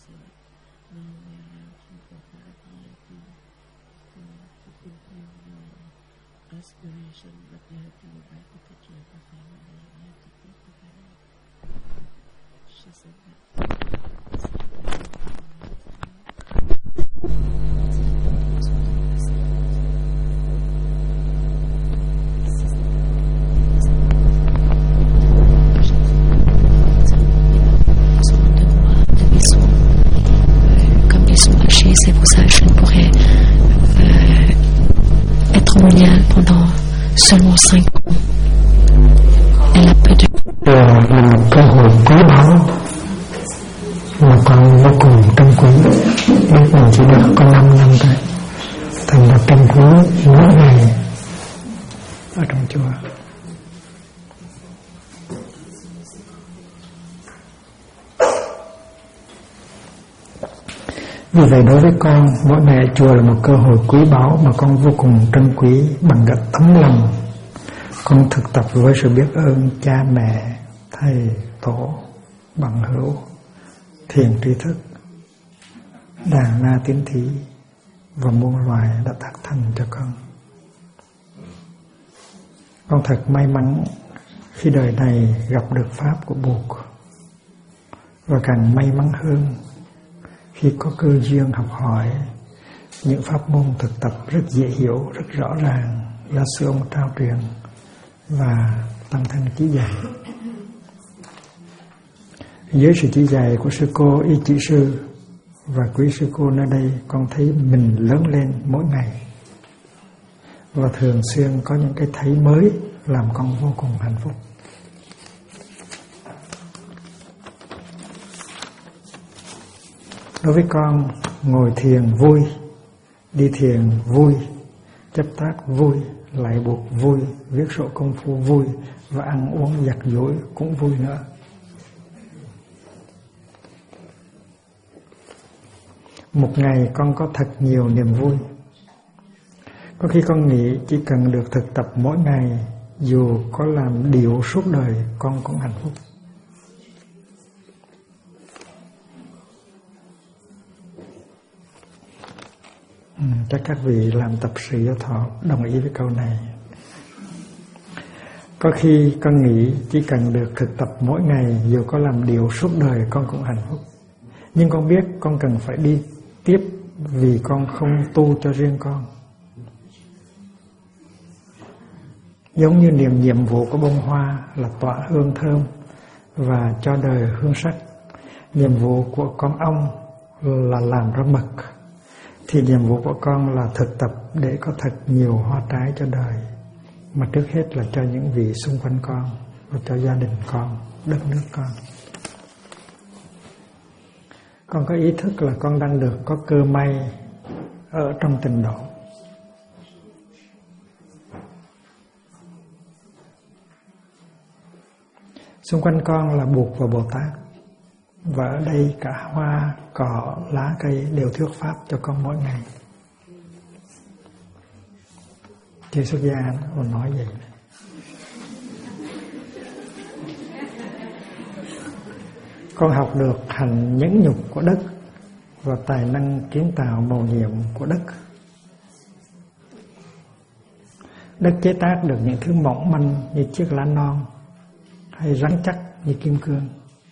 aspiration, but you have to go back to take care of the family. You have to take the family. She said that. C'est pour ça que je ne pourrais être moniale pendant seulement 5 ans. Elle a peu de... là một cơ hội quý báu mà con vô cùng trân quý. Biết mình chỉ được có 5 năm thôi, thành ra trân quý mỗi ngày ở trong chùa. Vì vậy đối với con, mỗi ngày ở chùa là một cơ hội quý báu mà con vô cùng trân quý. Bằng cả tấm lòng, con thực tập với sự biết ơn cha mẹ, thầy, tổ, bằng hữu, thiền tri thức, đàn na tín thí và muôn loài đã tác thành cho con. Con thật may mắn khi đời này gặp được Pháp của Bụt, và càng may mắn hơn khi có cơ duyên học hỏi những pháp môn thực tập rất dễ hiểu, rất rõ ràng do sư ông trao truyền và tăng thân chỉ dạy. Dưới sự chỉ dạy của sư cô Y Chỉ Sư và quý sư cô nơi đây, con thấy mình lớn lên mỗi ngày và thường xuyên có những cái thấy mới làm con vô cùng hạnh phúc. Đối với con, ngồi thiền vui, đi thiền vui, chấp tác vui, lại buộc vui, viết sổ công phu vui và ăn uống giặt giũ cũng vui nữa. Một ngày con có thật nhiều niềm vui. Có khi con nghĩ chỉ cần được thực tập mỗi ngày, dù có làm điệu suốt đời con cũng hạnh phúc. Chắc các vị làm tập sự giáo thọ đồng ý với câu này. Có khi con nghĩ chỉ cần được thực tập mỗi ngày, dù có làm điều suốt đời con cũng hạnh phúc. Nhưng con biết con cần phải đi tiếp, vì con không tu cho riêng con. Giống như nhiệm vụ của bông hoa là tỏa hương thơm và cho đời hương sắc, nhiệm vụ của con ong là làm ra mật, thì nhiệm vụ của con là thực tập để có thật nhiều hoa trái cho đời, mà trước hết là cho những vị xung quanh con và cho gia đình con, đất nước con. Con có ý thức là con đang được có cơ may ở trong tịnh độ. Xung quanh con là Bụt và Bồ Tát, và ở đây cả hoa, cỏ, lá cây đều thuyết pháp cho con mỗi ngày. Chưa xuất gia còn nói vậy. Con học được hành nhẫn nhục của đất và tài năng kiến tạo mầu nhiệm của đất. Đất chế tác được những thứ mỏng manh như chiếc lá non, hay rắn chắc như kim cương.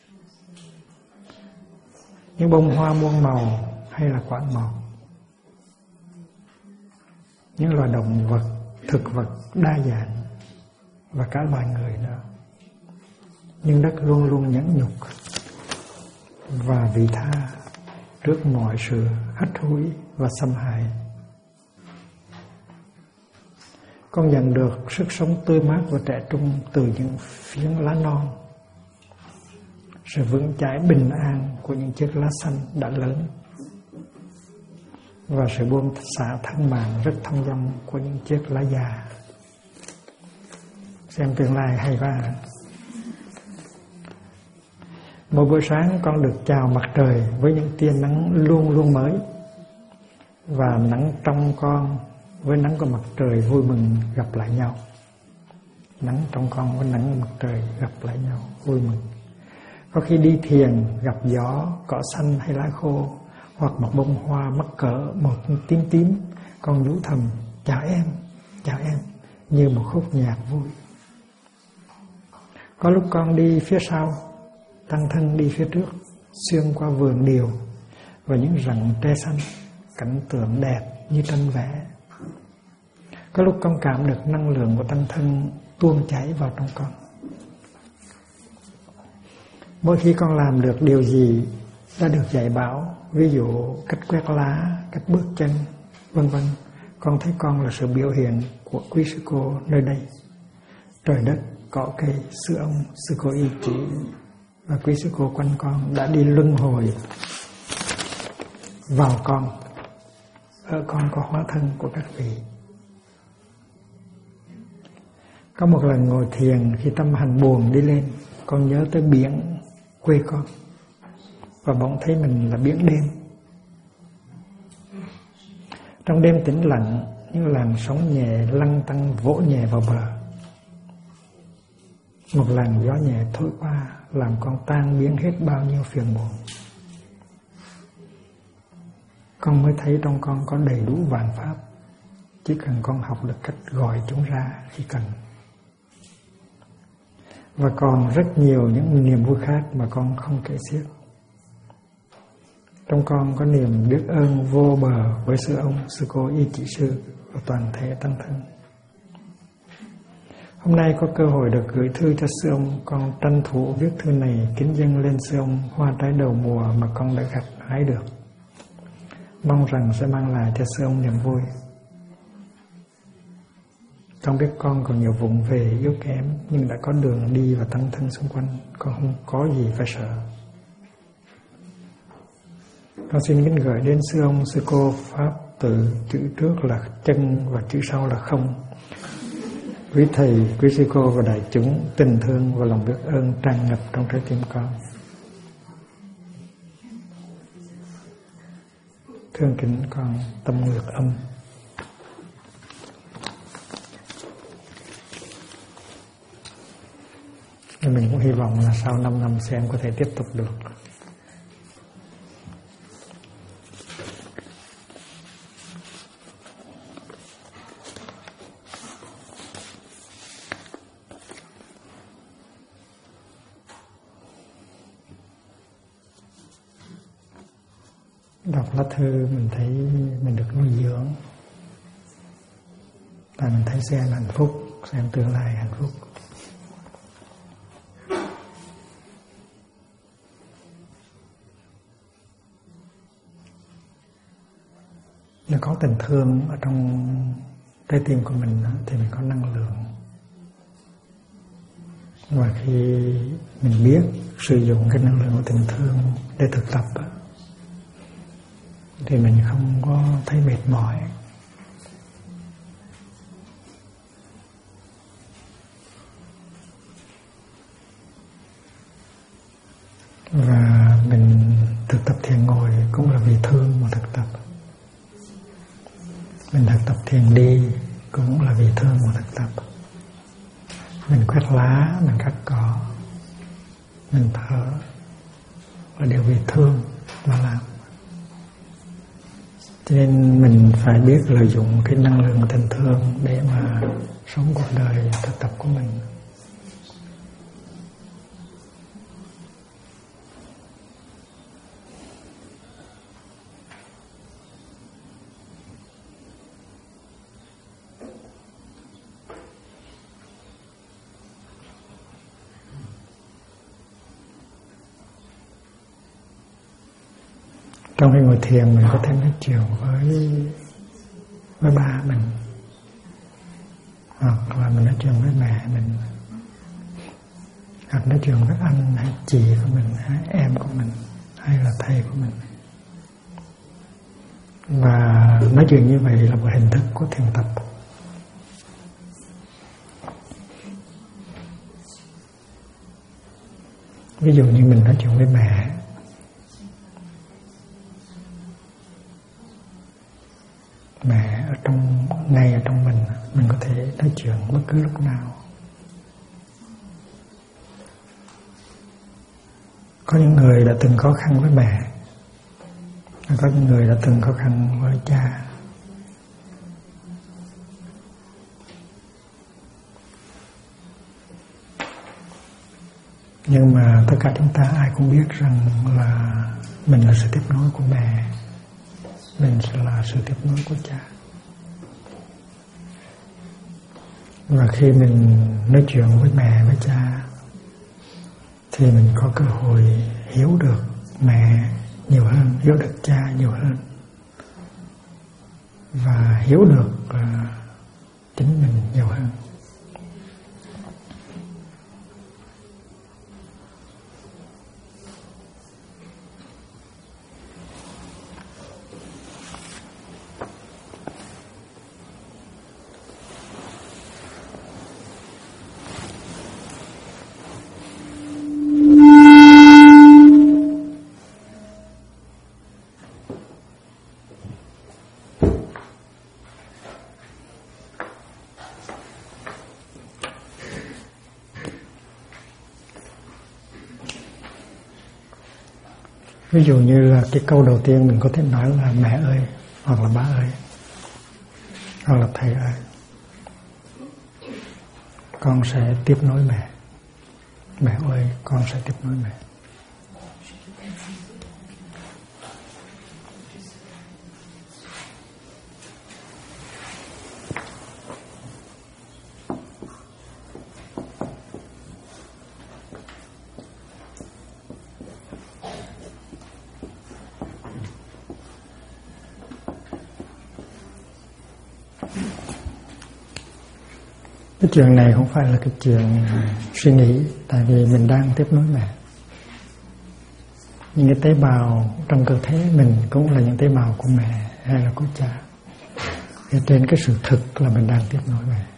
Những bông hoa muôn màu hay là quả màu. Những loài động vật, thực vật đa dạng và cả loài người nữa. Nhưng đất luôn luôn nhẫn nhục và vị tha trước mọi sự hắt hủi và xâm hại. Con nhận được sức sống tươi mát và trẻ trung từ những phiến lá non, sự vững chãi bình an của những chiếc lá xanh đã lớn, và sự buông xả thân màng rất thông dong của những chiếc lá già. Xem tương lai hay quá. Mỗi buổi sáng con được chào mặt trời với những tia nắng luôn luôn mới, và nắng trong con với nắng của mặt trời vui mừng gặp lại nhau. Nắng trong con với nắng của mặt trời gặp lại nhau vui mừng. Có khi đi thiền gặp gió, cỏ xanh hay lá khô, hoặc một bông hoa mắc cỡ một tím tím, con nhủ thầm chào em, như một khúc nhạc vui. Có lúc con đi phía sau, tăng thân đi phía trước, xuyên qua vườn điều và những rặng tre xanh, cảnh tượng đẹp như tranh vẽ. Có lúc con cảm được năng lượng của tăng thân tuôn chảy vào trong con. Mỗi khi con làm được điều gì đã được dạy bảo, ví dụ cách quét lá, cách bước chân, vân vân, con thấy con là sự biểu hiện của quý sư cô nơi đây. Trời đất, cỏ cây, sư ông, sư cô y chỉ và quý sư cô quanh con đã đi luân hồi vào con. Ở con có hóa thân của các vị. Có một lần ngồi thiền, khi tâm hành buồn đi lên, con nhớ tới biển quê con và bỗng thấy mình là biển đêm. Trong đêm tĩnh lặng, những làn sóng nhẹ lăn tăn vỗ nhẹ vào bờ. Một làn gió nhẹ thổi qua làm con tan biến hết bao nhiêu phiền muộn. Con mới thấy trong con có đầy đủ vạn pháp, chỉ cần con học được cách gọi chúng ra khi cần. Và còn rất nhiều những niềm vui khác mà con không kể xiết. Trong con có niềm biết ơn vô bờ với sư ông, sư cô y chỉ sư và toàn thể tăng thân. Hôm nay có cơ hội được gửi thư cho sư ông, con tranh thủ viết thư này kính dâng lên sư ông hoa trái đầu mùa mà con đã gặt hái được. Mong rằng sẽ mang lại cho sư ông niềm vui. Con biết con còn nhiều vụng về yếu kém, nhưng đã có đường đi và tăng thân xung quanh, con không có gì phải sợ. Con xin kính gửi đến sư ông, sư cô pháp từ chữ trước là chân và chữ sau là không. Quý thầy, quý sư cô và đại chúng tình thương và lòng biết ơn tràn ngập trong trái tim con. Thương kính con Tâm Nguyệt Âm. Nên mình cũng hy vọng là sau 5 năm xem có thể tiếp tục được. Đọc lá thư mình thấy mình được nuôi dưỡng, và mình thấy xem hạnh phúc, xem tương lai hạnh phúc. Nếu có tình thương ở trong trái tim của mình thì mình có năng lượng. Và khi mình biết sử dụng cái năng lượng của tình thương để thực tập thì mình không có thấy mệt mỏi. Và mình thực tập thiền ngồi cũng là vì thương mà thực tập. Mình thực tập thiền đi cũng là vì thương mà thực tập. Mình quét lá, mình cắt cỏ, mình thở là đều vì thương mà làm. Cho nên mình phải biết lợi dụng cái năng lượng của tình thương để mà sống cuộc đời thực tập của mình. Trong khi ngồi thiền mình có thể nói chuyện với ba mình, hoặc là mình nói chuyện với mẹ mình, hoặc nói chuyện với anh hay chị của mình, hay em của mình, hay là thầy của mình. Và nói chuyện như vậy là một hình thức của thiền tập. Ví dụ như mình nói chuyện với mẹ, mẹ ngay ở trong mình có thể nói chuyện bất cứ lúc nào. Có những người đã từng khó khăn với mẹ, có những người đã từng khó khăn với cha. Nhưng mà tất cả chúng ta ai cũng biết rằng là mình là sự tiếp nối của mẹ, mình sẽ là sự tiếp nối của cha. Và khi mình nói chuyện với mẹ, với cha, thì mình có cơ hội hiểu được mẹ nhiều hơn, hiểu được cha nhiều hơn, và hiểu được chính mình nhiều hơn. Ví dụ như là cái câu đầu tiên mình có thể nói là mẹ ơi, hoặc là ba ơi, hoặc là thầy ơi. Con sẽ tiếp nối mẹ. Mẹ ơi, con sẽ tiếp nối mẹ. Cái chuyện này không phải là cái chuyện suy nghĩ, tại vì mình đang tiếp nối mẹ. Những cái tế bào trong cơ thể mình cũng là những tế bào của mẹ hay là của cha. Thì trên cái sự thực là mình đang tiếp nối mẹ.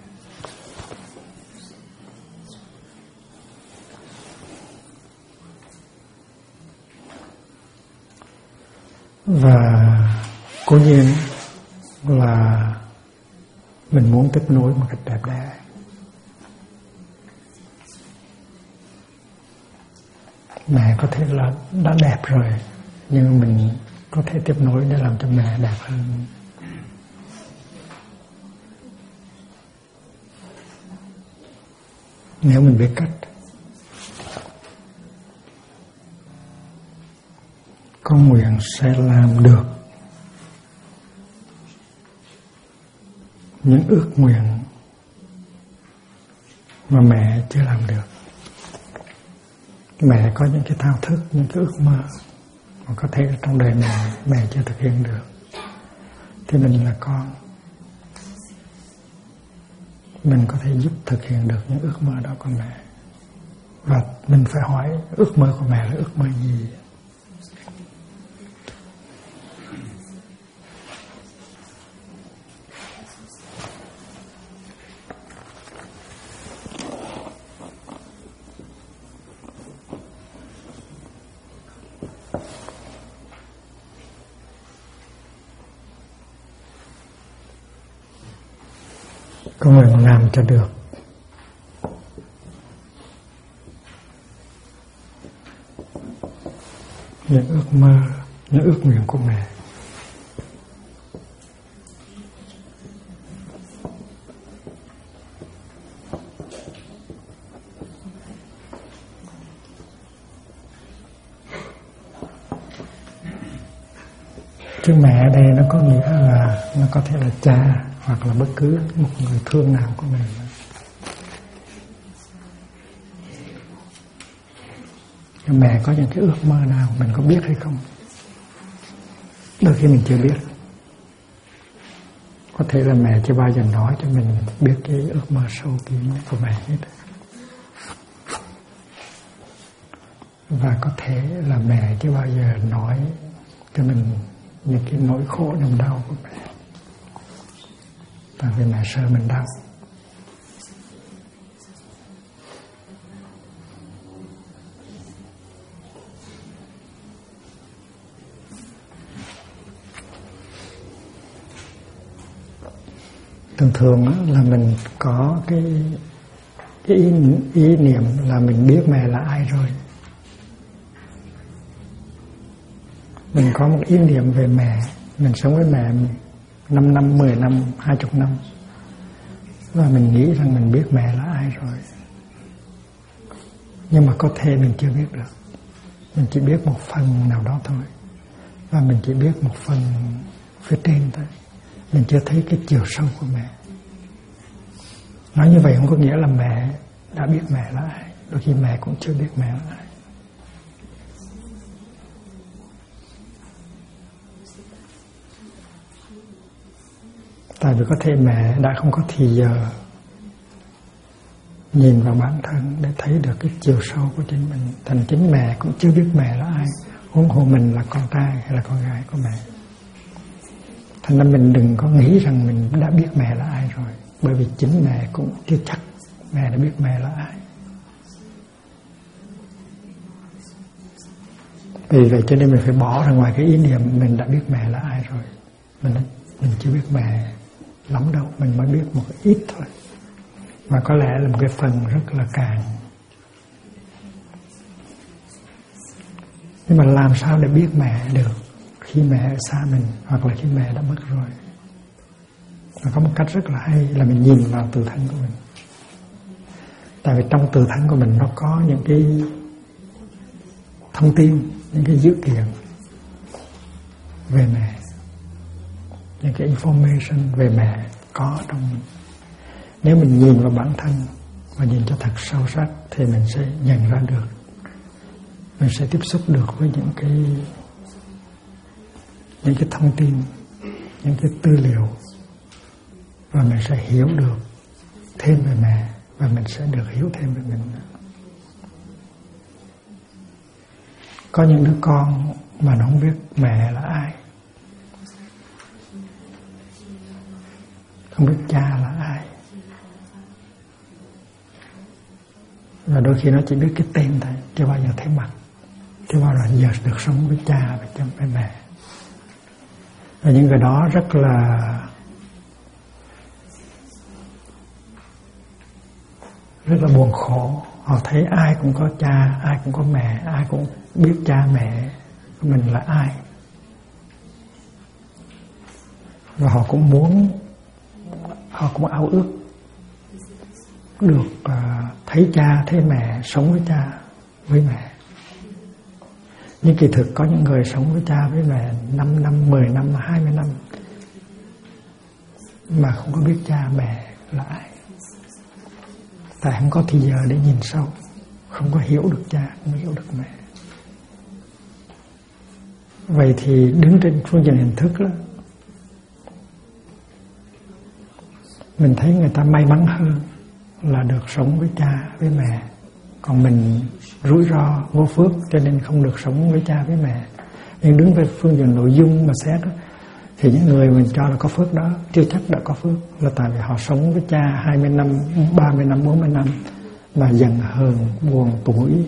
Và cố nhiên là mình muốn tiếp nối một cách đẹp đẽ. Mẹ có thể là đã đẹp rồi, nhưng mình có thể tiếp nối để làm cho mẹ đẹp hơn. Nếu mình biết cách. Con nguyện sẽ làm được những ước nguyện mà mẹ chưa làm được. Mẹ có những cái thao thức, những cái ước mơ mà có thể trong đời này mẹ chưa thực hiện được, thì mình là con, mình có thể giúp thực hiện được những ước mơ đó của mẹ. Và mình phải hỏi ước mơ của mẹ là ước mơ gì. Con nguyện làm cho được những ước mơ, những ước nguyện của mẹ. Chữ mẹ ở đây nó có nghĩa là nó có thể là cha hoặc là bất cứ một người thương nào của mình. Mẹ có những cái ước mơ nào mình có biết hay không? Đôi khi mình chưa biết. Có thể là mẹ chưa bao giờ nói cho mình biết cái ước mơ sâu kín của mẹ hết. Và có thể là mẹ chưa bao giờ nói cho mình những cái nỗi khổ niềm đau của mẹ. Tại vì mẹ sợ mình đau. Thường thường là mình có cái ý niệm là mình biết mẹ là ai rồi. Mình có một ý niệm về mẹ, mình sống với mẹ 5 năm, 10 năm, 20 năm, và mình nghĩ rằng mình biết mẹ là ai rồi. Nhưng mà có thể mình chưa biết được. Mình chỉ biết một phần nào đó thôi. Và mình chỉ biết một phần phía trên thôi. Mình chưa thấy cái chiều sâu của mẹ. Nói như vậy không có nghĩa là mẹ đã biết mẹ là ai. Đôi khi mẹ cũng chưa biết mẹ là ai. Tại vì có thể mẹ đã không có thì giờ nhìn vào bản thân để thấy được cái chiều sâu của chính mình. Thành chính mẹ cũng chưa biết mẹ là ai, huống hồ mình là con trai hay là con gái của mẹ. Thành ra mình đừng có nghĩ rằng mình đã biết mẹ là ai rồi, bởi vì chính mẹ cũng chưa chắc mẹ đã biết mẹ là ai. Vì vậy cho nên mình phải bỏ ra ngoài cái ý niệm mình đã biết mẹ là ai rồi. Mình chưa biết mẹ lắm đâu, mình mới biết một ít thôi. Mà có lẽ là một cái phần rất là càng. Nhưng mà làm sao để biết mẹ được khi mẹ ở xa mình, hoặc là khi mẹ đã mất rồi? Và có một cách rất là hay là mình nhìn vào tự thân của mình. Tại vì trong tự thân của mình nó có những cái thông tin, những cái dữ kiện về mẹ, những cái information về mẹ có trong mình. Nếu mình nhìn vào bản thân và nhìn cho thật sâu sắc thì mình sẽ nhận ra được, mình sẽ tiếp xúc được với những cái thông tin, những cái tư liệu, và mình sẽ hiểu được thêm về mẹ, và mình sẽ được hiểu thêm về mình. Có những đứa con mà nó không biết mẹ là ai, không biết cha là ai, và đôi khi nó chỉ biết cái tên thôi, chưa bao giờ thấy mặt, chưa bao giờ được sống với cha và với mẹ. Và những người đó rất là buồn khổ. Họ thấy ai cũng có cha, ai cũng có mẹ, ai cũng biết cha mẹ của mình là ai, và họ cũng ao ước được thấy cha, thấy mẹ, sống với cha, với mẹ. Nhưng kỳ thực có những người sống với cha, với mẹ 5 năm, 10 năm, 20 năm mà không có biết cha mẹ là ai. Tại không có thì giờ để nhìn sâu, không có hiểu được cha, không hiểu được mẹ. Vậy thì đứng trên phương diện hình thức đó, mình thấy người ta may mắn hơn là được sống với cha, với mẹ. Còn mình rủi ro, vô phước cho nên không được sống với cha, với mẹ. Nhưng đứng về phương diện nội dung mà xét đó, thì những người mình cho là có phước đó chưa chắc đã có phước, là tại vì họ sống với cha 20 năm, 30 năm, 40 năm mà giận hờn, buồn tuổi,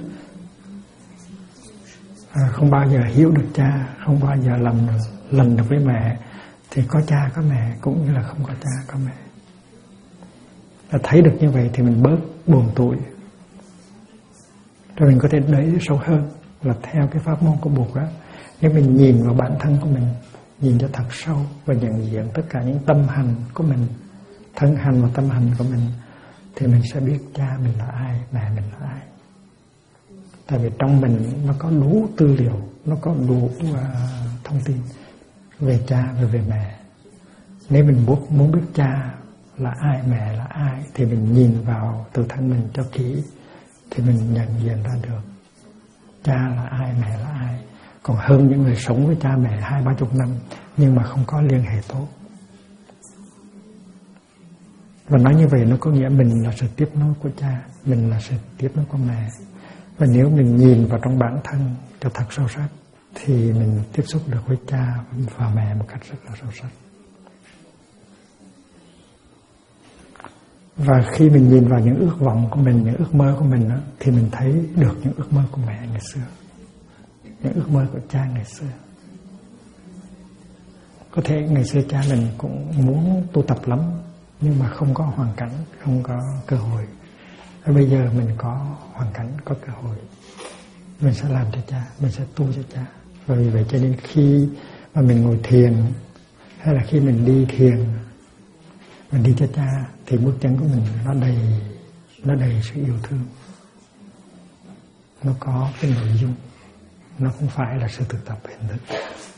không bao giờ hiểu được cha, không bao giờ lần được với mẹ, thì có cha có mẹ cũng như là không có cha có mẹ. Và thấy được như vậy thì mình bớt buồn tuổi, rồi mình có thể đẩy sâu hơn là theo cái pháp môn của Bụt đó. Nếu mình nhìn vào bản thân của mình, nhìn cho thật sâu và nhận diện tất cả những tâm hành của mình, thân hành và tâm hành của mình, thì mình sẽ biết cha mình là ai, mẹ mình là ai. Tại vì trong mình nó có đủ tư liệu, nó có đủ thông tin về cha và về mẹ. Nếu mình muốn biết cha là ai, mẹ là ai, thì mình nhìn vào tự thân mình cho kỹ, thì mình nhận diện ra được cha là ai, mẹ là ai. Còn hơn những người sống với cha mẹ 20-30 năm nhưng mà không có liên hệ tốt. Và nói như vậy nó có nghĩa mình là sự tiếp nối của cha, mình là sự tiếp nối của mẹ. Và nếu mình nhìn vào trong bản thân cho thật sâu sắc thì mình tiếp xúc được với cha và mẹ một cách rất là sâu sắc. Và khi mình nhìn vào những ước vọng của mình, những ước mơ của mình đó, thì mình thấy được những ước mơ của mẹ ngày xưa, những ước mơ của cha ngày xưa. Có thể ngày xưa cha mình cũng muốn tu tập lắm, nhưng mà không có hoàn cảnh, không có cơ hội. Và bây giờ mình có hoàn cảnh, có cơ hội, mình sẽ làm cho cha, mình sẽ tu cho cha. Và vì vậy cho nên khi mà mình ngồi thiền hay là khi mình đi thiền, mình đi cho cha, thì bước chân của mình nó đầy sự yêu thương. Nó có cái nội dung, nó không phải là sự thực tập hình thức.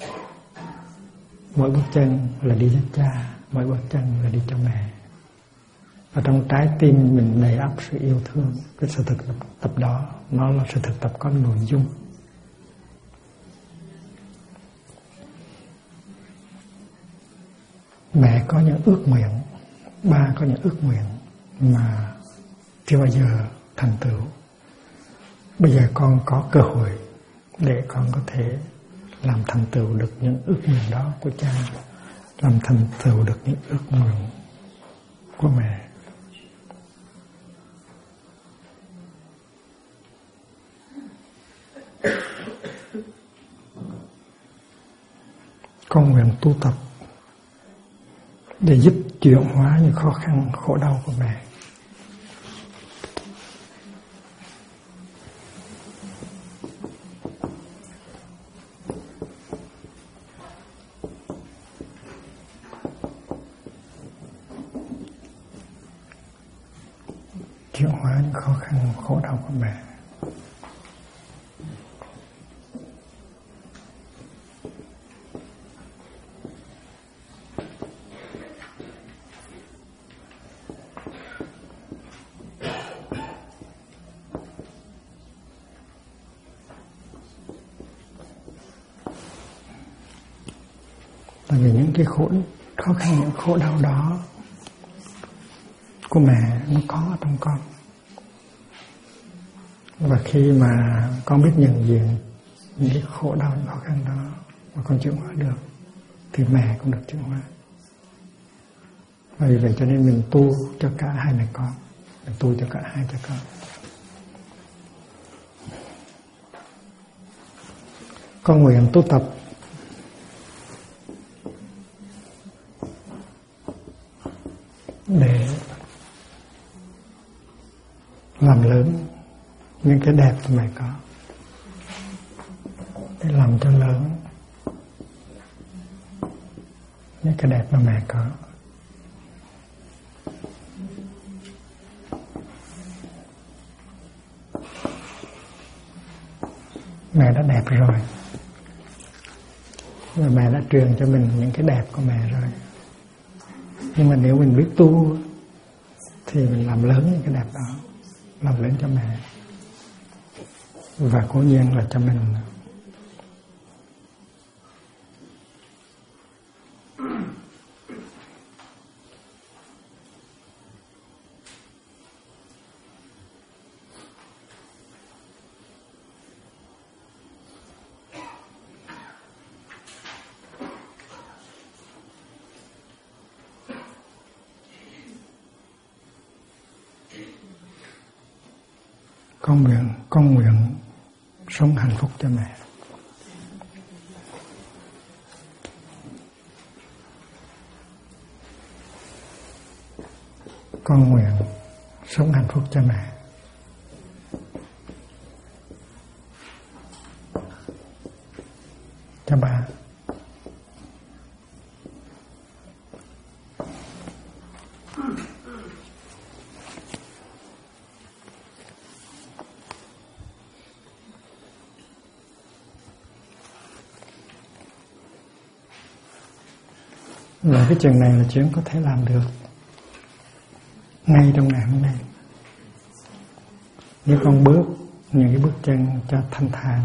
Mỗi bước chân là đi cho cha, mỗi bước chân là đi cho mẹ. Và trong trái tim mình đầy ắp sự yêu thương. Cái sự thực tập đó, nó là sự thực tập có nội dung. Mẹ có những ước nguyện, ba có những ước nguyện mà chưa bao giờ thành tựu. Bây giờ con có cơ hội để con có thể làm thành tựu được những ước nguyện đó của cha, làm thành tựu được những ước nguyện của mẹ. Con nguyện tu tập để giúp chuyển hóa những khó khăn, khổ đau của mẹ. Chuyển hóa những khó khăn, khổ đau của mẹ. Tại vì những cái khó khăn, những khổ đau đó của mẹ nó có trong con. Và khi mà con biết nhận diện những cái khổ đau, những khó khăn đó mà con chuyển hóa được, thì mẹ cũng được chuyển hóa. Và vì vậy cho nên mình tu cho cả hai mẹ con, mình tu cho cả hai cha con. Con nguyện tu tập để làm lớn những cái đẹp mà mẹ có, để làm cho lớn những cái đẹp mà mẹ có. Mẹ đã đẹp rồi, và mẹ đã truyền cho mình những cái đẹp của mẹ rồi. Nhưng mà nếu mình biết tu thì mình làm lớn những cái đẹp đó, làm lớn cho mẹ và cố nhiên là cho mình. Con nguyện sống hạnh phúc cho mẹ. Con nguyện sống hạnh phúc cho mẹ. Cho ba. Và cái chuyện này là chuyện có thể làm được ngay trong ngày hôm nay. Nếu con bước những cái bước chân cho thanh thản,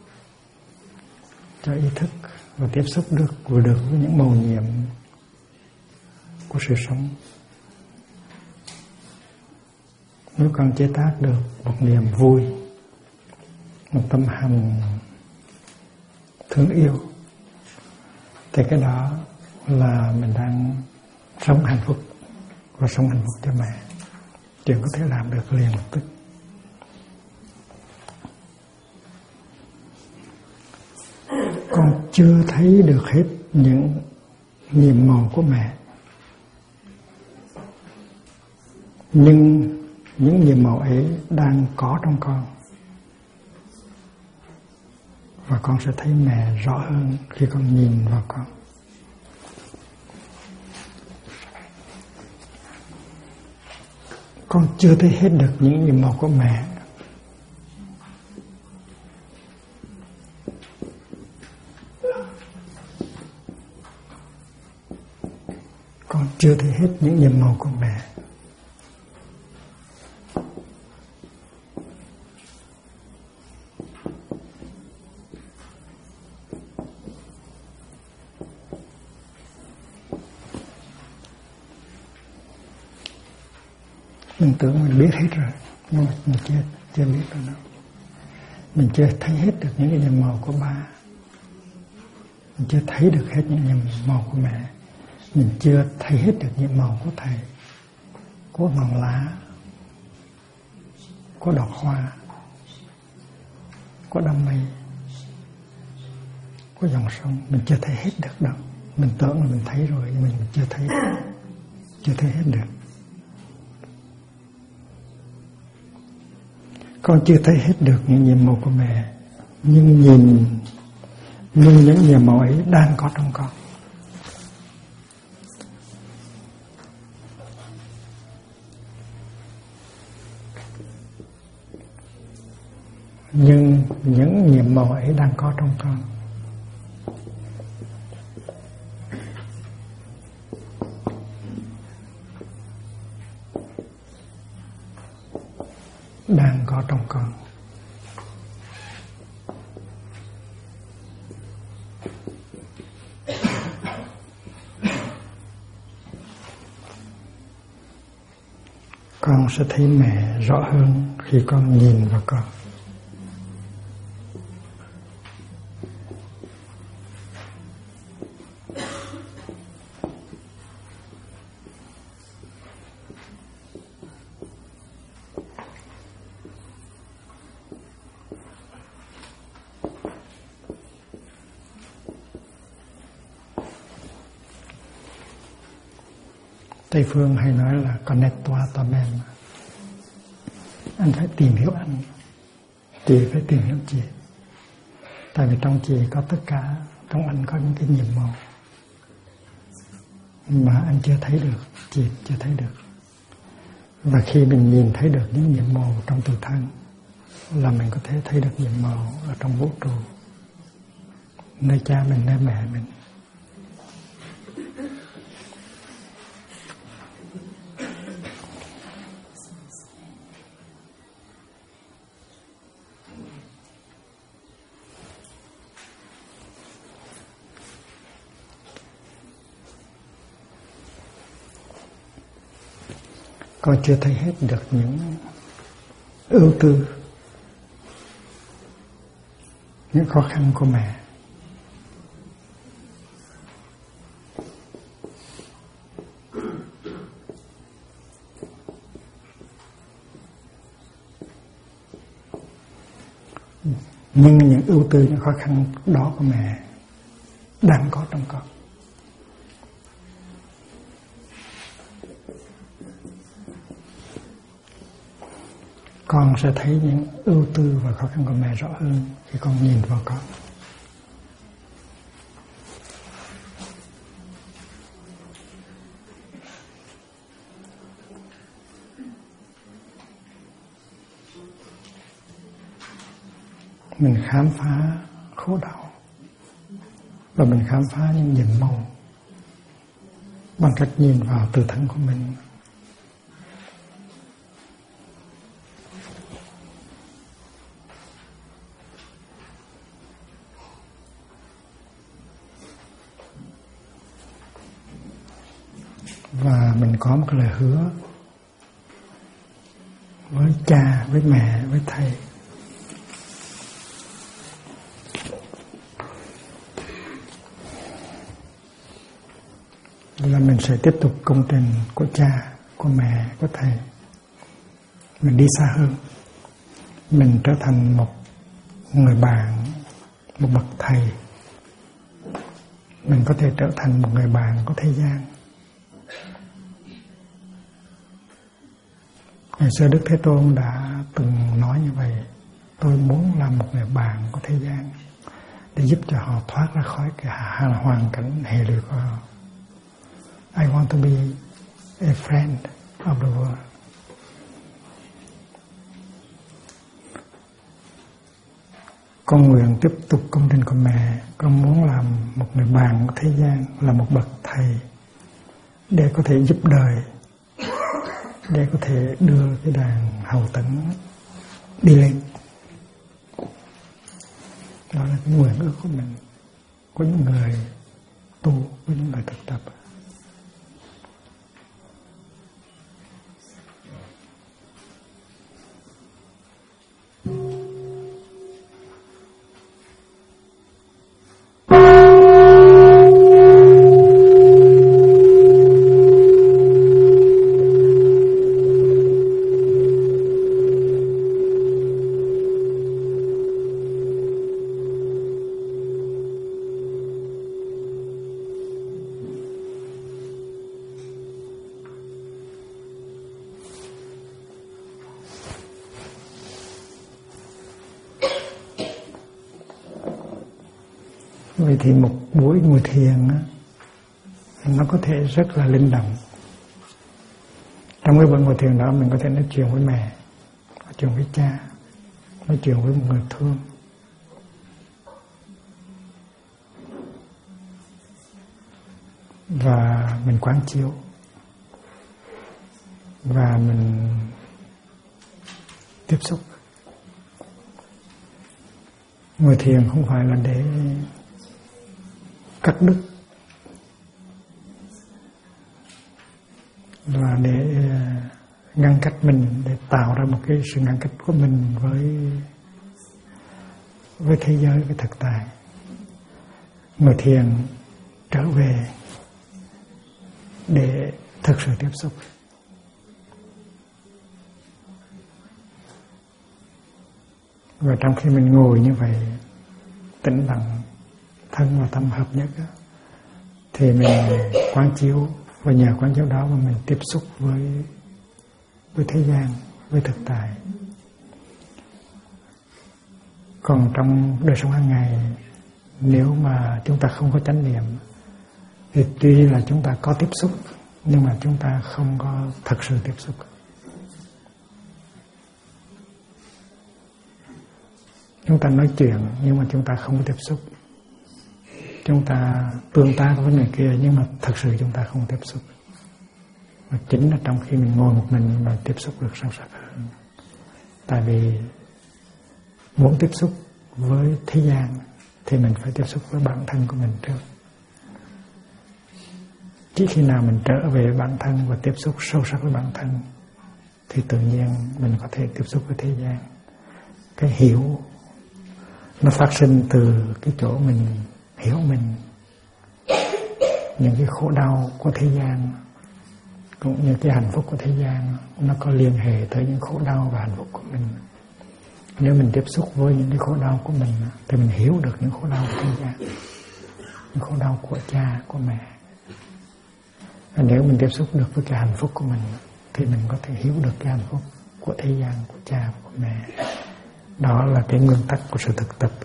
cho ý thức và tiếp xúc được với những mầu nhiệm của sự sống. Nếu con chế tác được một niềm vui, một tâm hành thương yêu, thì cái đó là mình đang sống hạnh phúc, và sống hạnh phúc cho mẹ. Chuyện có thể làm được liền lập tức. Con chưa thấy được hết những nhiệm màu của mẹ, nhưng những nhiệm màu ấy đang có trong con. và con sẽ thấy mẹ rõ hơn khi con nhìn vào con. Con chưa thấy hết được những nhiệm màu của mẹ. Con chưa thấy hết những nhiệm màu của mẹ. Mình tưởng mình biết hết rồi, nhưng mà mình chưa biết đâu đâu. Mình chưa thấy hết được những cái nhiệm màu của ba. Mình chưa thấy được hết những nhiệm màu của mẹ. Mình chưa thấy hết được nhiệm màu của thầy, của ngọn lá, của đọt hoa, của đám mây, của dòng sông. Mình chưa thấy hết được đâu. Mình tưởng là mình thấy rồi, nhưng mình chưa thấy hết được. Con chưa thấy hết được những nhiệm màu của mẹ, nhưng những nhiệm màu ấy đang có trong con. Nhưng những nhiệm màu ấy đang có trong con. Đang có trong con. Con sẽ thấy mẹ rõ hơn khi con nhìn vào con. Tây phương hay nói là connectua tomen. Anh phải tìm hiểu anh, chị phải tìm hiểu chị. Tại vì trong chị có tất cả, trong anh có những cái nhiệm màu mà anh chưa thấy được, chị chưa thấy được. Và khi mình nhìn thấy được những nhiệm màu trong tự thân là mình có thể thấy được nhiệm màu ở trong vũ trụ, nơi cha mình, nơi mẹ mình. Con chưa thấy hết được những ưu tư, những khó khăn của mẹ. Nhưng những ưu tư, những khó khăn đó của mẹ đang có trong con. Con sẽ thấy những ưu tư và khó khăn của mẹ rõ hơn khi con nhìn vào con. Mình khám phá khổ đau và mình khám phá những nhiệm màu bằng cách nhìn vào tự thân của mình. Và mình có một cái lời hứa với cha, với mẹ, với thầy. Là mình sẽ tiếp tục công trình của cha, của mẹ, của thầy. Mình đi xa hơn. Mình trở thành một người bạn, một bậc thầy. Mình có thể trở thành một người bạn của thế gian. Ngày xưa Đức Thế Tôn đã từng nói như vậy: tôi muốn làm một người bạn của thế gian. để giúp cho họ thoát ra khỏi cái hoàn cảnh hệ lụy của họ. I want to be a friend of the world. Con nguyện tiếp tục công trình của mẹ. Con muốn làm một người bạn của thế gian, là một bậc thầy, để có thể giúp đời, để có thể đưa cái đàn hậu tấn đi lên. Đó là cái nguyện ước của mình, của những người tu, của những người thực tập. Vậy thì một buổi ngồi thiền á, nó có thể rất là linh động. Trong cái buổi ngồi thiền đó mình có thể nói chuyện với mẹ, nói chuyện với cha, nói chuyện với một người thương. Và mình quán chiếu. Và mình tiếp xúc. Ngồi thiền không phải là để cắt đứt, là để ngăn cách mình, để tạo ra một cái sự ngăn cách của mình với thế giới, với thực tại. Ngồi thiền trở về để thực sự tiếp xúc. Và trong khi mình ngồi như vậy, tĩnh lặng, thân và tâm hợp nhất đó, thì mình quán chiếu, và nhờ quán chiếu đó mà mình tiếp xúc với thế gian, với thực tại. Còn trong đời sống hàng ngày, nếu mà chúng ta không có chánh niệm, thì tuy là chúng ta có tiếp xúc, nhưng mà chúng ta không có thật sự tiếp xúc. Chúng ta nói chuyện nhưng mà chúng ta không có tiếp xúc. Chúng ta tương tác với người kia nhưng mà thật sự chúng ta không tiếp xúc. Và chính là trong khi mình ngồi một mình mà tiếp xúc được sâu sắc hơn. Tại vì muốn tiếp xúc với thế gian thì mình phải tiếp xúc với bản thân của mình trước. Chỉ khi nào mình trở về bản thân và tiếp xúc sâu sắc với bản thân thì tự nhiên mình có thể tiếp xúc với thế gian. Cái hiểu nó phát sinh từ cái chỗ mình hiểu mình. Những cái khổ đau của thế gian cũng như cái hạnh phúc của thế gian nó có liên hệ tới những khổ đau và hạnh phúc của mình. Nếu mình tiếp xúc với những cái khổ đau của mình thì mình hiểu được những khổ đau của thế gian, những khổ đau của cha, của mẹ. Và nếu mình tiếp xúc được với cái hạnh phúc của mình thì mình có thể hiểu được cái hạnh phúc của thế gian, của cha và của mẹ. Đó là cái nguyên tắc của sự thực tập.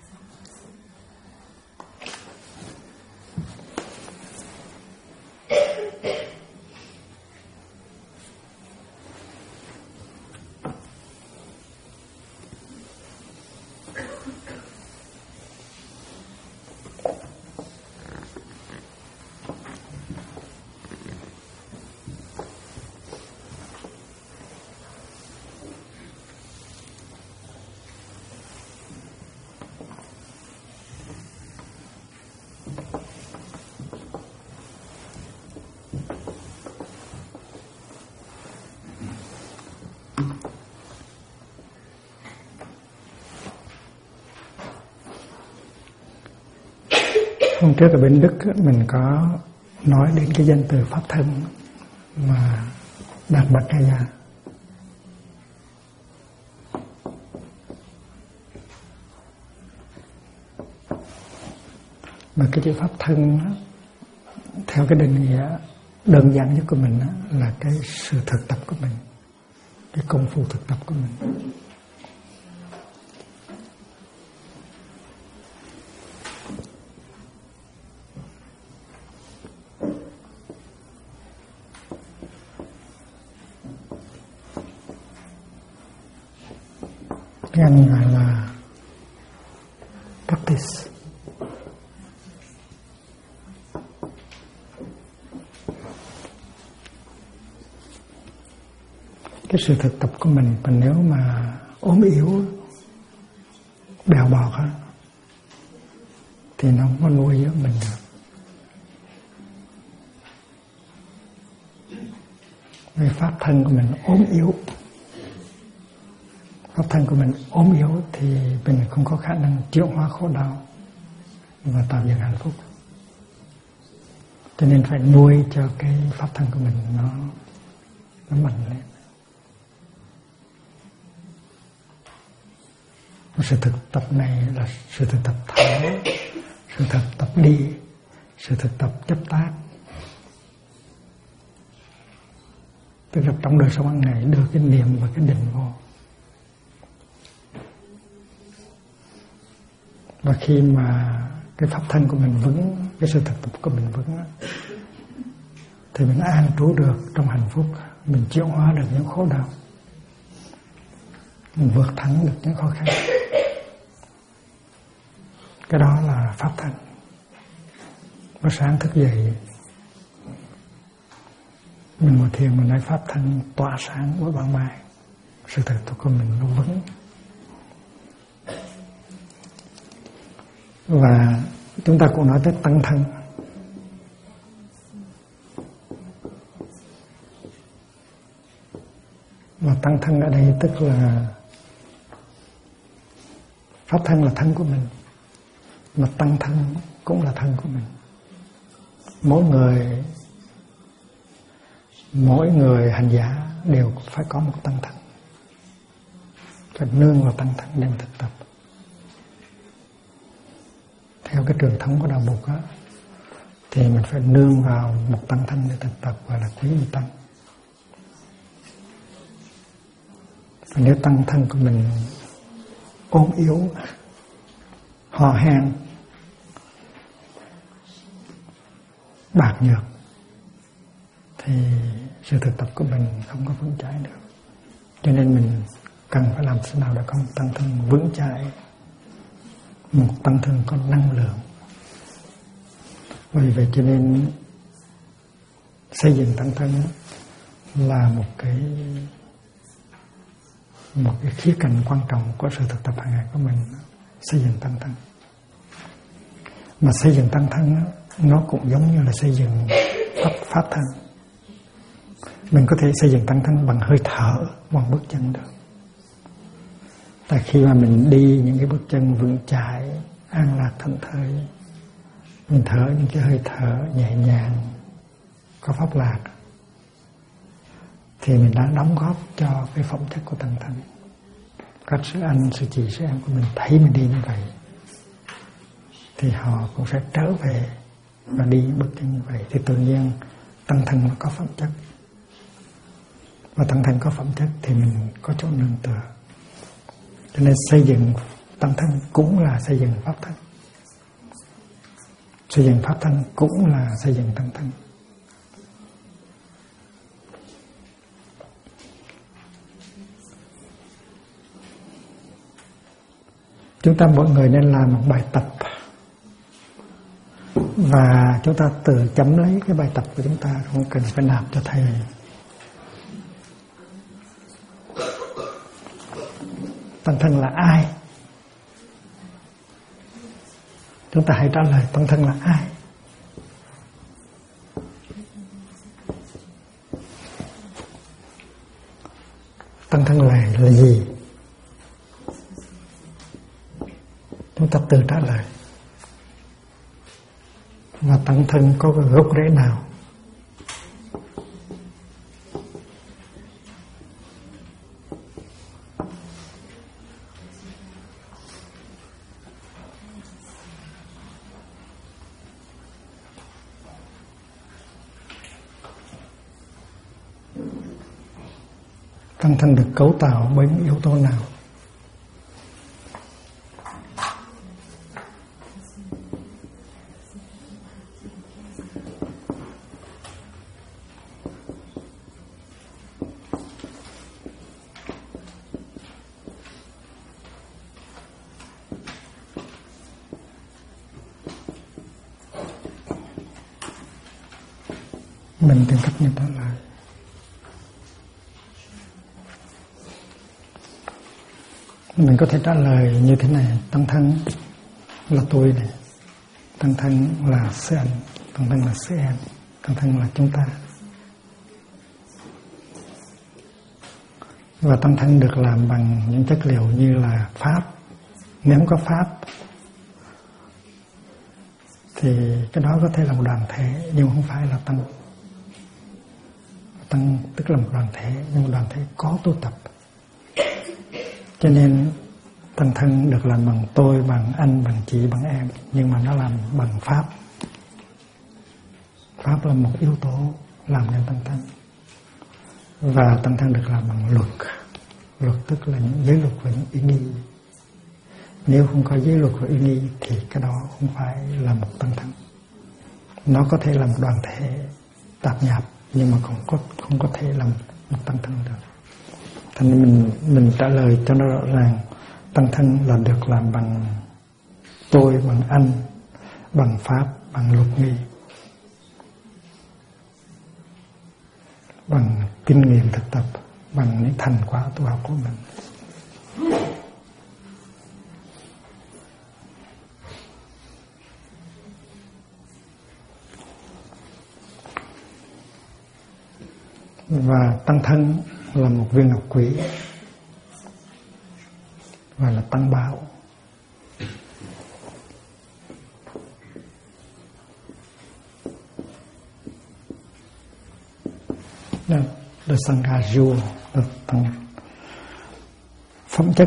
Hôm trước ở bên Đức mình có nói đến cái danh từ pháp thân mà Đạt Mật hay ra. Mà cái chữ pháp thân đó, theo cái định nghĩa đơn giản nhất của mình đó, là cái sự thực tập của mình, cái công phu thực tập của mình. tiếng Anh gọi là practice. Cái sự thực tập của mình nếu mà ốm yếu, bèo bọt á, thì nó không có nuôi dưỡng mình được. Vì pháp thân của mình ốm yếu, pháp thân của mình ốm yếu thì mình không có khả năng chuyển hóa khổ đau và tạo dựng hạnh phúc. Cho nên phải nuôi cho cái pháp thân của mình nó mạnh lên. Sự thực tập này là sự thực tập thở, sự thực tập đi, sự thực tập chấp tác. Tức là trong đời sống hàng ngày đưa cái niệm và cái định vô. Và khi mà cái pháp thân của mình vững, cái sự thực tập của mình vững, thì mình an trú được trong hạnh phúc, mình chuyển hóa được những khổ đau, mình vượt thắng được những khó khăn. Cái đó là pháp thân. Buổi sáng thức dậy mình ngồi thiền, mình nói pháp thân tỏa sáng với ban mai, sự thực tập của mình nó vững. Và chúng ta cũng nói tới tăng thân. Và tăng thân ở đây tức là pháp thân là thân của mình, mà tăng thân cũng là thân của mình. Mỗi người hành giả đều phải có một tăng thân, phải nương vào tăng thân để thực tập. Theo cái truyền thống của đạo Phật á, thì mình phải nương vào một tăng thân để thực tập, gọi là quý vị tăng. Và nếu tăng thân của mình ốm yếu, hò hang, bạc nhược, thì sự thực tập của mình không có vững chãi được. Cho nên mình cần phải làm thế nào để có một tăng thân vững chãi, một tăng thân có năng lượng. Vì vậy cho nên xây dựng tăng thân là một cái khía cạnh quan trọng của sự thực tập hàng ngày của mình. Xây dựng tăng thân, mà xây dựng tăng thân nó cũng giống như là xây dựng pháp thân. Mình có thể xây dựng tăng thân bằng hơi thở, bằng bước chân được. Tại khi mà mình đi những cái bước chân vững chãi, an lạc thảnh thơi, mình thở những cái hơi thở nhẹ nhàng, có pháp lạc, thì mình đã đóng góp cho cái phẩm chất của tăng thân. Các sư anh, sư chị, sư em của mình thấy mình đi như vậy, thì họ cũng sẽ trở về và đi bước chân như vậy. Thì tự nhiên tăng thân nó có phẩm chất, và tăng thân có phẩm chất thì mình có chỗ nương tựa. Cho nên xây dựng tăng thân cũng là xây dựng pháp thân, xây dựng pháp thân cũng là xây dựng tăng thân. Chúng ta mỗi người nên làm một bài tập, và chúng ta tự chấm lấy cái bài tập của chúng ta, không cần phải nạp cho thầy. Tăng thân là ai? Chúng ta hãy trả lời tăng thân là ai? Tăng thân là gì? Chúng ta tự trả lời. Và tăng thân có cái gốc rễ nào? Tăng thân được cấu tạo bởi những yếu tố nào? mình tìm cách như trả lời. Mình có thể trả lời như thế này: tăng thân là tôi này, tăng thân là sư anh, tăng thân là sư em, tăng thân là chúng ta. Và tăng thân được làm bằng những chất liệu như là pháp. Nếu không có pháp thì cái đó có thể là một đoàn thể, nhưng không phải là tăng. Tăng tức là một đoàn thể, nhưng một đoàn thể có tu tập. Cho nên tăng thân được làm bằng tôi, bằng anh, bằng chị, bằng em, nhưng mà nó làm bằng pháp. Pháp là một yếu tố làm nên tăng thân. Và tăng thân được làm bằng luật. Luật tức là những giới luật và những ý nghi. Nếu không có giới luật và ý nghi thì cái đó không phải là một tăng thân. Nó có thể là một đoàn thể tạp nhạp, nhưng mà không có thể là một tăng thân được. Thành nên mình trả lời cho nó rõ ràng: tăng thân là được làm bằng tôi, bằng anh, bằng pháp, bằng luật nghi, bằng kinh nghiệm thực tập, bằng những thành quả tu học của mình. Và tăng thân là một viên ngọc quý, và là tăng bảo. Là Sangha-yu, là tăng phẩm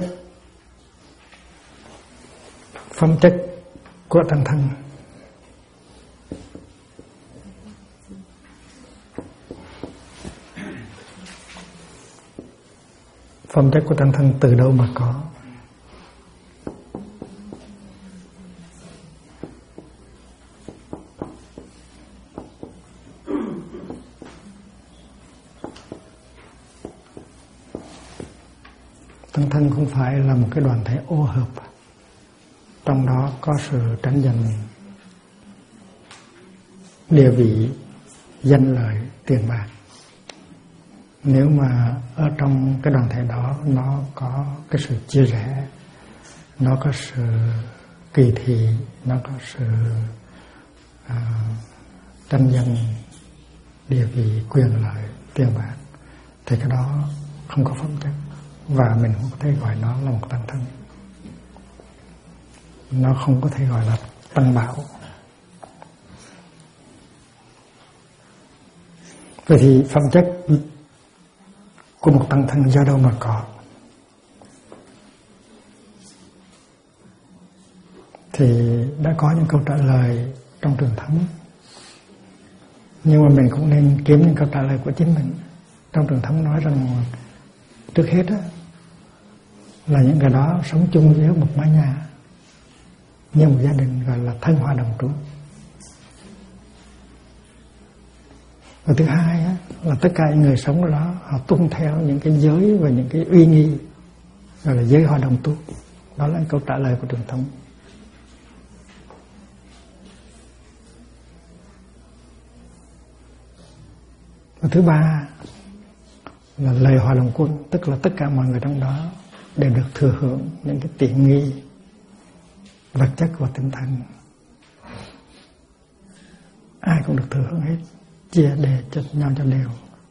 chất của tăng thân. Phẩm chất của tăng thân từ đâu mà có? Tăng thân không phải là một cái đoàn thể ô hợp, trong đó có sự tranh giành địa vị, danh lợi, tiền bạc. Nếu mà ở trong cái đoàn thể đó nó có cái sự chia rẽ, nó có sự kỳ thị, nó có sự tranh giành địa vị, quyền lợi, tiền bạc, thì cái đó không có phẩm chất, và mình không có thể gọi nó là một tăng thân. Nó không có thể gọi là tăng bảo. Vậy thì phẩm chất của một tăng thân do đâu mà có? Thì đã có những câu trả lời trong truyền thống, nhưng mà mình cũng nên kiếm những câu trả lời của chính mình. Trong truyền thống nói rằng trước hết là những người đó sống chung với một mái nhà, như một gia đình, gọi là thanh hoa đồng trú. Và thứ hai là tất cả những người sống ở đó họ tuân theo những cái giới và những cái uy nghi, gọi là giới hoa đồng tu. Đó là câu trả lời của truyền thống. Và thứ ba là lời hòa đồng quân, tức là tất cả mọi người trong đó đều được thừa hưởng những cái tiện nghi vật chất và tinh thần. Ai cũng được thừa hưởng hết, chia để cho nhau cho đều.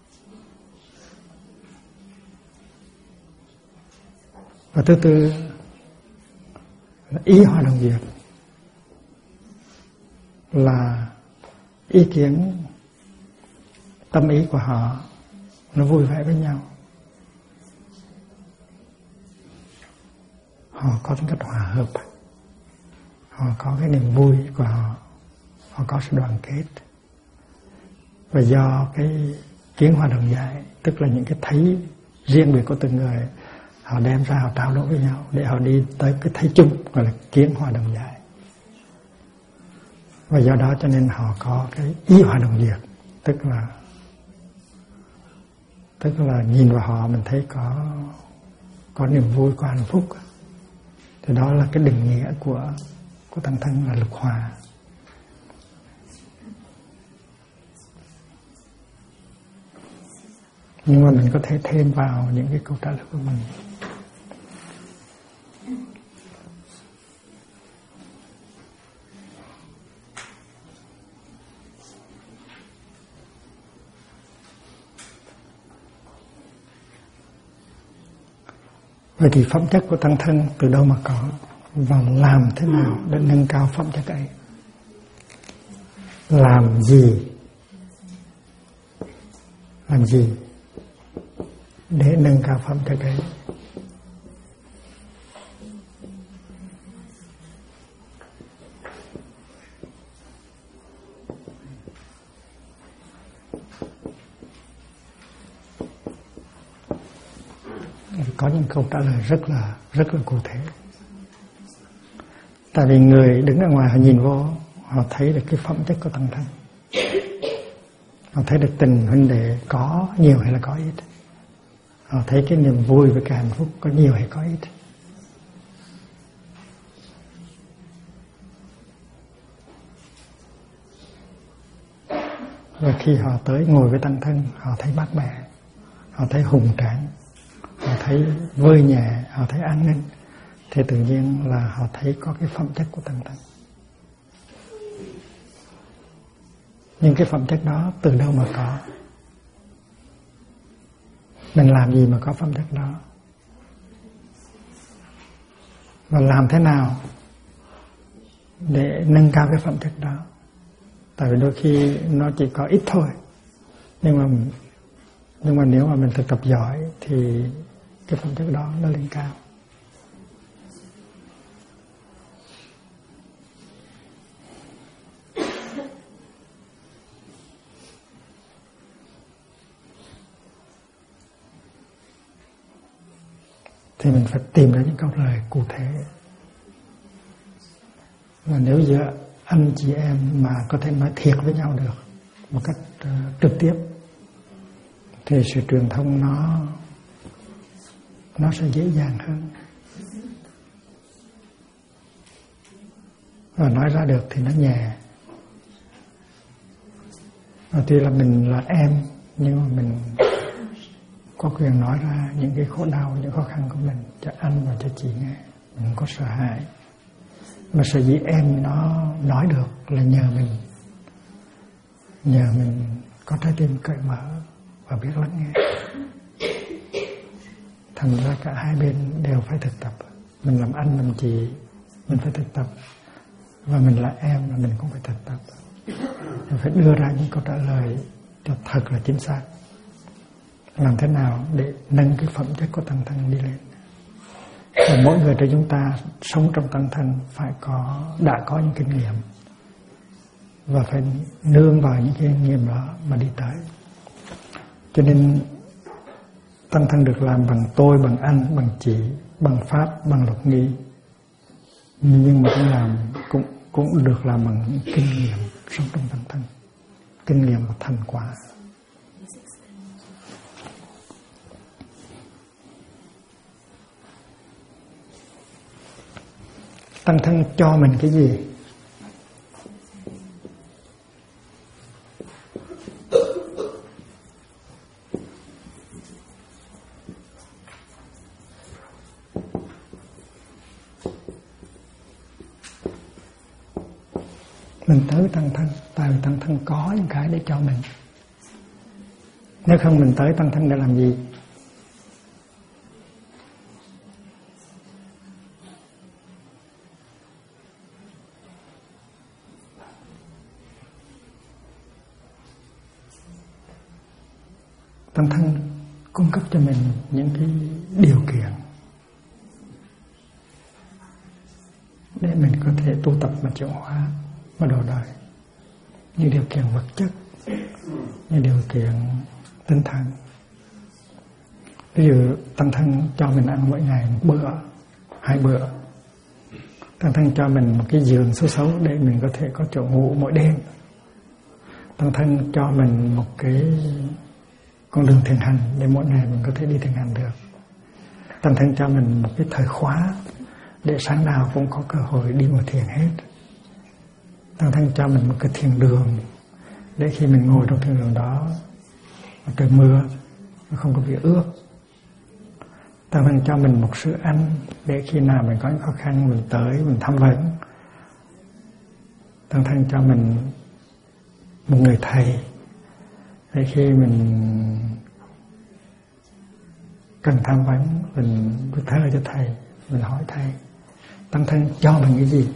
Và thứ tư là ý hòa đồng việc, là ý kiến, tâm ý của họ nó vui vẻ với nhau. Họ có tính cách hòa hợp, họ có cái niềm vui của họ, họ có sự đoàn kết. Và do cái kiến hòa đồng giải, tức là những cái thấy riêng biệt của từng người, họ đem ra họ trao đổi với nhau để họ đi tới cái thấy chung, gọi là kiến hòa đồng giải. Và do đó cho nên họ có cái ý hòa đồng diệt, tức là nhìn vào họ mình thấy có niềm vui, có hạnh phúc. Thì đó là cái định nghĩa của tăng thân là lực hòa. Nhưng mà mình có thể thêm vào những cái câu trả lời của mình. Vậy thì phẩm chất của tăng thân từ đâu mà có, và làm thế nào để nâng cao phẩm chất ấy? Làm gì để nâng cao phẩm chất ấy? Có những câu trả lời rất là cụ thể. Tại vì người đứng ở ngoài họ nhìn vô, họ thấy được cái phẩm chất của tăng thân, họ thấy được tình huynh đệ có nhiều hay là có ít, họ thấy cái niềm vui với cái hạnh phúc có nhiều hay có ít. Và khi họ tới ngồi với tăng thân, họ thấy bát bẻ, họ thấy hùng tráng, họ thấy vơi nhẹ, họ thấy an ninh, thì tự nhiên là họ thấy có cái phẩm chất của tăng thân. Nhưng cái phẩm chất đó từ đâu mà có? Mình làm gì mà có phẩm chất đó? Và làm thế nào để nâng cao cái phẩm chất đó? Tại vì đôi khi nó chỉ có ít thôi, nhưng mà nếu mà mình thực tập giỏi thì cái phẩm chất đó nó lên cao. Thì mình phải tìm ra những câu trả lời cụ thể. Và nếu giữa anh chị em mà có thể nói thiệt với nhau được một cách trực tiếp, thì sự truyền thông nó sẽ dễ dàng hơn. Và nói ra được thì nó nhẹ. Và tuy là mình là em, nhưng mà mình có quyền nói ra những cái khổ đau, những khó khăn của mình cho anh và cho chị nghe. Mình không có sợ hãi. Mà sở dĩ em nó nói được là nhờ mình có trái tim cởi mở và biết lắng nghe. Thành ra cả hai bên đều phải thực tập. Mình làm anh làm chị, mình phải thực tập. Và mình là em mà mình cũng phải thực tập. Mình phải đưa ra những câu trả lời cho thật là chính xác. Làm thế nào để nâng cái phẩm chất của tăng thân đi lên. Và mỗi người trong chúng ta sống trong tăng thân đã có những kinh nghiệm, và phải nương vào những cái kinh nghiệm đó mà đi tới. Cho nên tăng thân được làm bằng tôi, bằng anh, bằng chị, bằng pháp, bằng luật nghi, nhưng mà cũng được làm bằng kinh nghiệm sống trong tăng thân, kinh nghiệm và thành quả. Tăng thân cho mình cái gì? Mình tới tăng thân, tại vì tăng thân có những cái để cho mình. Nếu không mình tới tăng thân để làm gì? Tăng thân cung cấp cho mình những cái điều kiện để mình có thể tu tập và chuyển hóa và đổi đời, như điều kiện vật chất, như điều kiện tinh thần. Ví dụ tăng thân cho mình ăn mỗi ngày một bữa, 2 bữa. Tăng thân cho mình một cái giường xấu để mình có thể có chỗ ngủ mỗi đêm. Tăng thân cho mình một cái con đường thiền hành để mỗi ngày mình có thể đi thiền hành được. Tăng thân cho mình một cái thời khóa để sáng nào cũng có cơ hội đi ngồi thiền hết. Tăng thân cho mình một cái thiền đường để khi mình ngồi trong thiền đường đó, trời mưa không có bị ước. Tăng thân cho mình một sự ăn để khi nào mình có những khó khăn mình tới mình tham vấn. Tăng thân cho mình một người thầy để khi mình cần tham vấn mình viết thơ cho thầy, mình hỏi thầy. Tăng thân cho mình cái gì,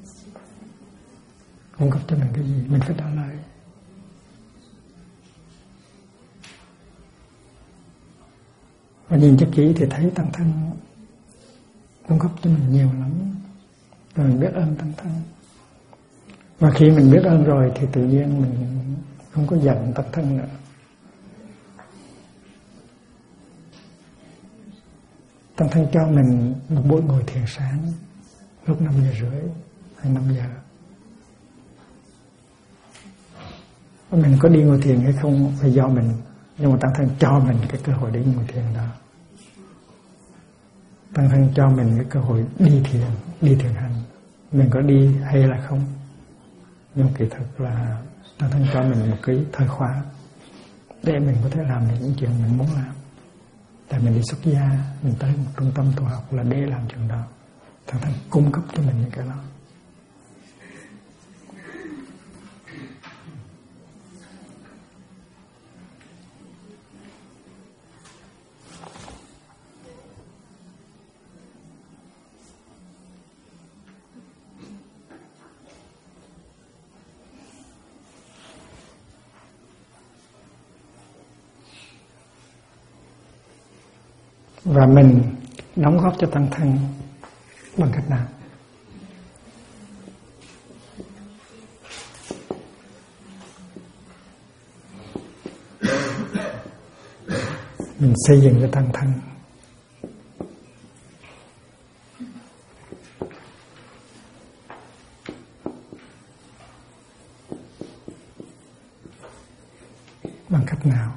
cung cấp cho mình cái gì, mình phải trả lời. Và nhìn cho kỹ thì thấy tăng thân cung cấp cho mình nhiều lắm, rồi mình biết ơn tăng thân. Và khi mình biết ơn rồi thì tự nhiên mình không có giận tăng thân nữa. Tăng thân cho mình một buổi ngồi thiền sáng lúc 5:30 hay 5 giờ. Và mình có đi ngồi thiền hay không phải do mình, nhưng mà tăng thân cho mình cái cơ hội để ngồi thiền đó. Tăng thân cho mình cái cơ hội đi thiền hành. Mình có đi hay là không, nhưng kỳ thực là tăng thân cho mình một cái thời khóa để mình có thể làm được những chuyện mình muốn làm. Tại mình đi xuất gia, mình tới một trung tâm tu học là để làm chuyện đó. Tăng thân cung cấp cho mình những cái đó. Và mình đóng góp cho tăng thân bằng cách nào? Mình xây dựng cho tăng thân bằng cách nào?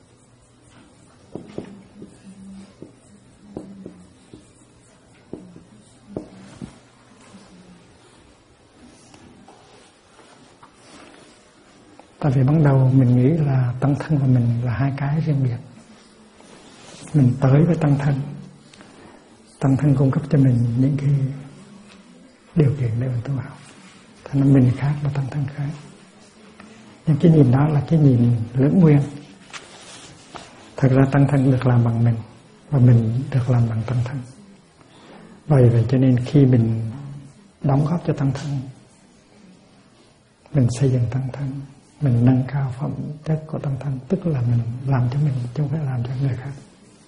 Tại vì ban đầu mình nghĩ là tăng thân và mình là hai cái riêng biệt. Mình tới với tăng thân cung cấp cho mình những cái điều kiện để mình tu học. Thành ra mình khác và tăng thân khác. Nhưng cái nhìn đó là cái nhìn lưỡng nguyên. Thật ra tăng thân được làm bằng mình và mình được làm bằng tăng thân. Bởi vậy cho nên khi mình đóng góp cho tăng thân, mình xây dựng tăng thân, mình nâng cao phẩm chất của tăng thân, tức là mình làm cho mình chứ không phải làm cho người khác.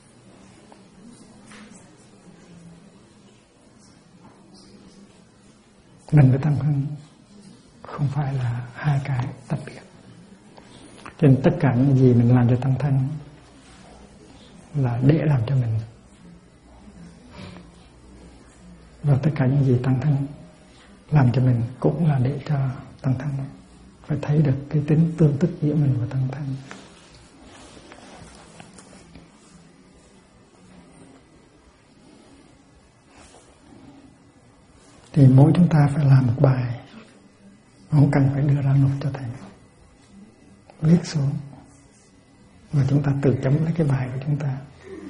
Mình với tăng thân không phải là hai cái tách biệt. Cho nên tất cả những gì mình làm cho tăng thân là để làm cho mình. Và tất cả những gì tăng thân làm cho mình cũng là để cho tăng thân. Phải thấy được cái tính tương tức giữa mình và tăng thân. Thì mỗi chúng ta phải làm một bài, không cần phải đưa ra nộp cho thầy, viết xuống và chúng ta tự chấm lấy cái bài của chúng ta.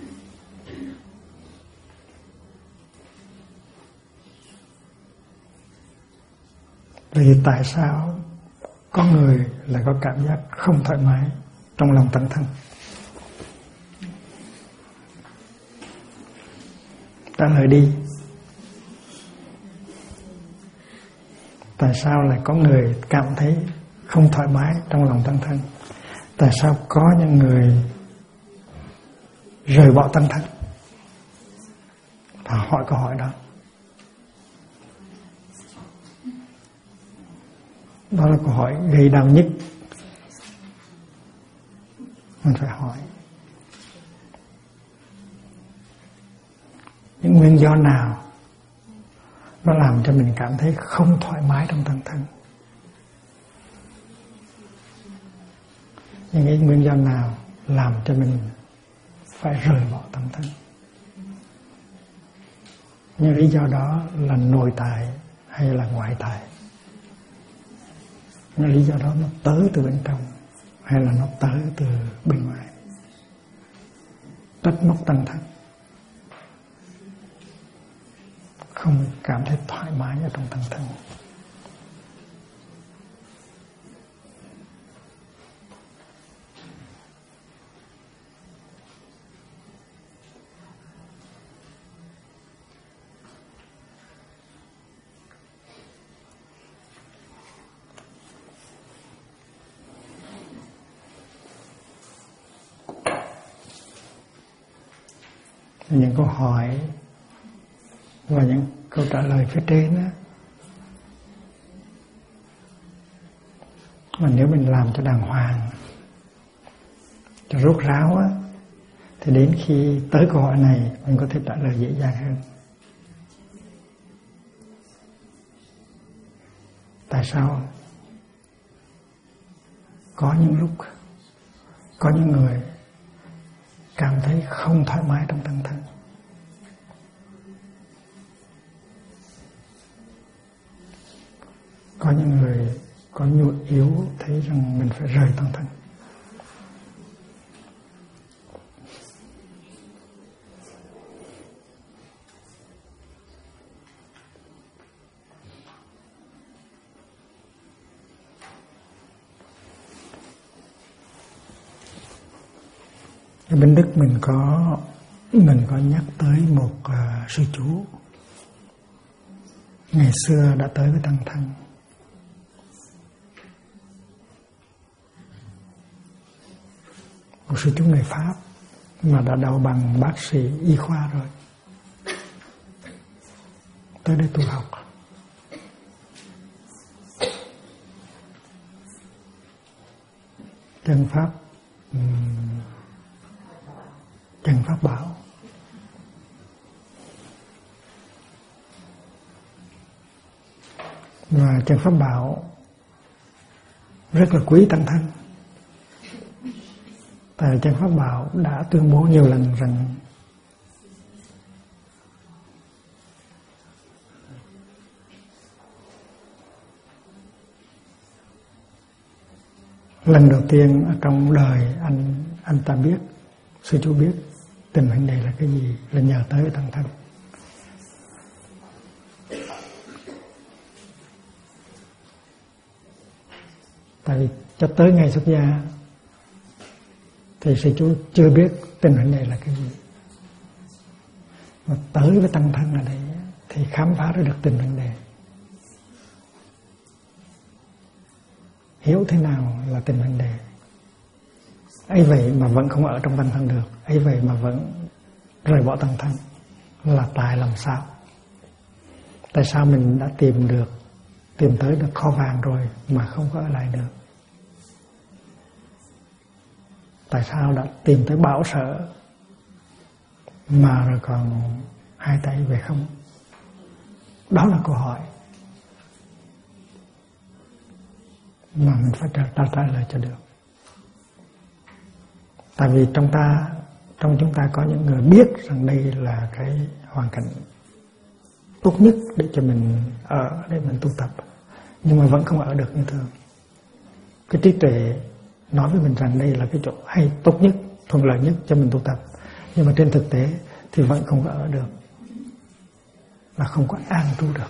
Vì tại sao có người lại có cảm giác không thoải mái trong lòng tăng thân? Trả lời đi. Tại sao lại có người cảm thấy không thoải mái trong lòng tăng thân? Tại sao có những người rời bỏ tăng thân? Và hỏi câu hỏi đó. Đó là câu hỏi gây đau nhất. Mình phải hỏi những nguyên do nào nó làm cho mình cảm thấy không thoải mái trong tăng thân. Những cái nguyên do nào làm cho mình phải rời bỏ tăng thân. Nhưng lý do đó là nội tại hay là ngoại tại. Nhưng lý do đó nó tới từ bên trong hay là nó tới từ bên ngoài. trách móc tăng thân, không cảm thấy thoải mái ở trong tăng thân. Những câu hỏi và những câu trả lời phía trên á, mà nếu mình làm cho đàng hoàng, cho rốt ráo á, thì đến khi tới câu hỏi này mình có thể trả lời dễ dàng hơn. Tại sao có những lúc có những người cảm thấy không thoải mái trong tăng thân? Có những người có nhu yếu thấy rằng mình phải rời tăng thân. Ở bên Đức mình có nhắc tới một sư chú ngày xưa đã tới với tăng thân. Một sư chú người Pháp mà đã đậu bằng bác sĩ y khoa rồi, tới đây tu học. Chân Pháp bảo và chân Pháp bảo rất là quý tăng thân. Tại chân Pháp bảo đã tuyên bố nhiều lần rằng lần đầu tiên ở trong đời anh ta biết, sư chú biết tình hình này là cái gì là nhờ tới tăng thân. Tại vì cho tới ngày xuất gia thì sư chú chưa biết tình hình này là cái gì, mà tới với tăng thân ở đây thì khám phá ra được tình hình này, hiểu thế nào là tình hình này. Ấy vậy mà vẫn không ở trong tăng thân được, ấy vậy mà vẫn rời bỏ tăng thân là tại làm sao? Tại sao mình đã tìm tới được kho vàng rồi mà không có ở lại được? Tại sao đã tìm tới bảo sở mà rồi còn hai tay về không? Đó là câu hỏi mà mình phải trả lời cho được. Tại vì trong chúng ta có những người biết rằng đây là cái hoàn cảnh tốt nhất để cho mình ở, để mình tu tập, nhưng mà vẫn không ở được như thường. Cái trí tuệ nói với mình rằng đây là cái chỗ hay, tốt nhất, thuận lợi nhất cho mình tu tập, nhưng mà trên thực tế thì vẫn không có ở được, và không có an trú được.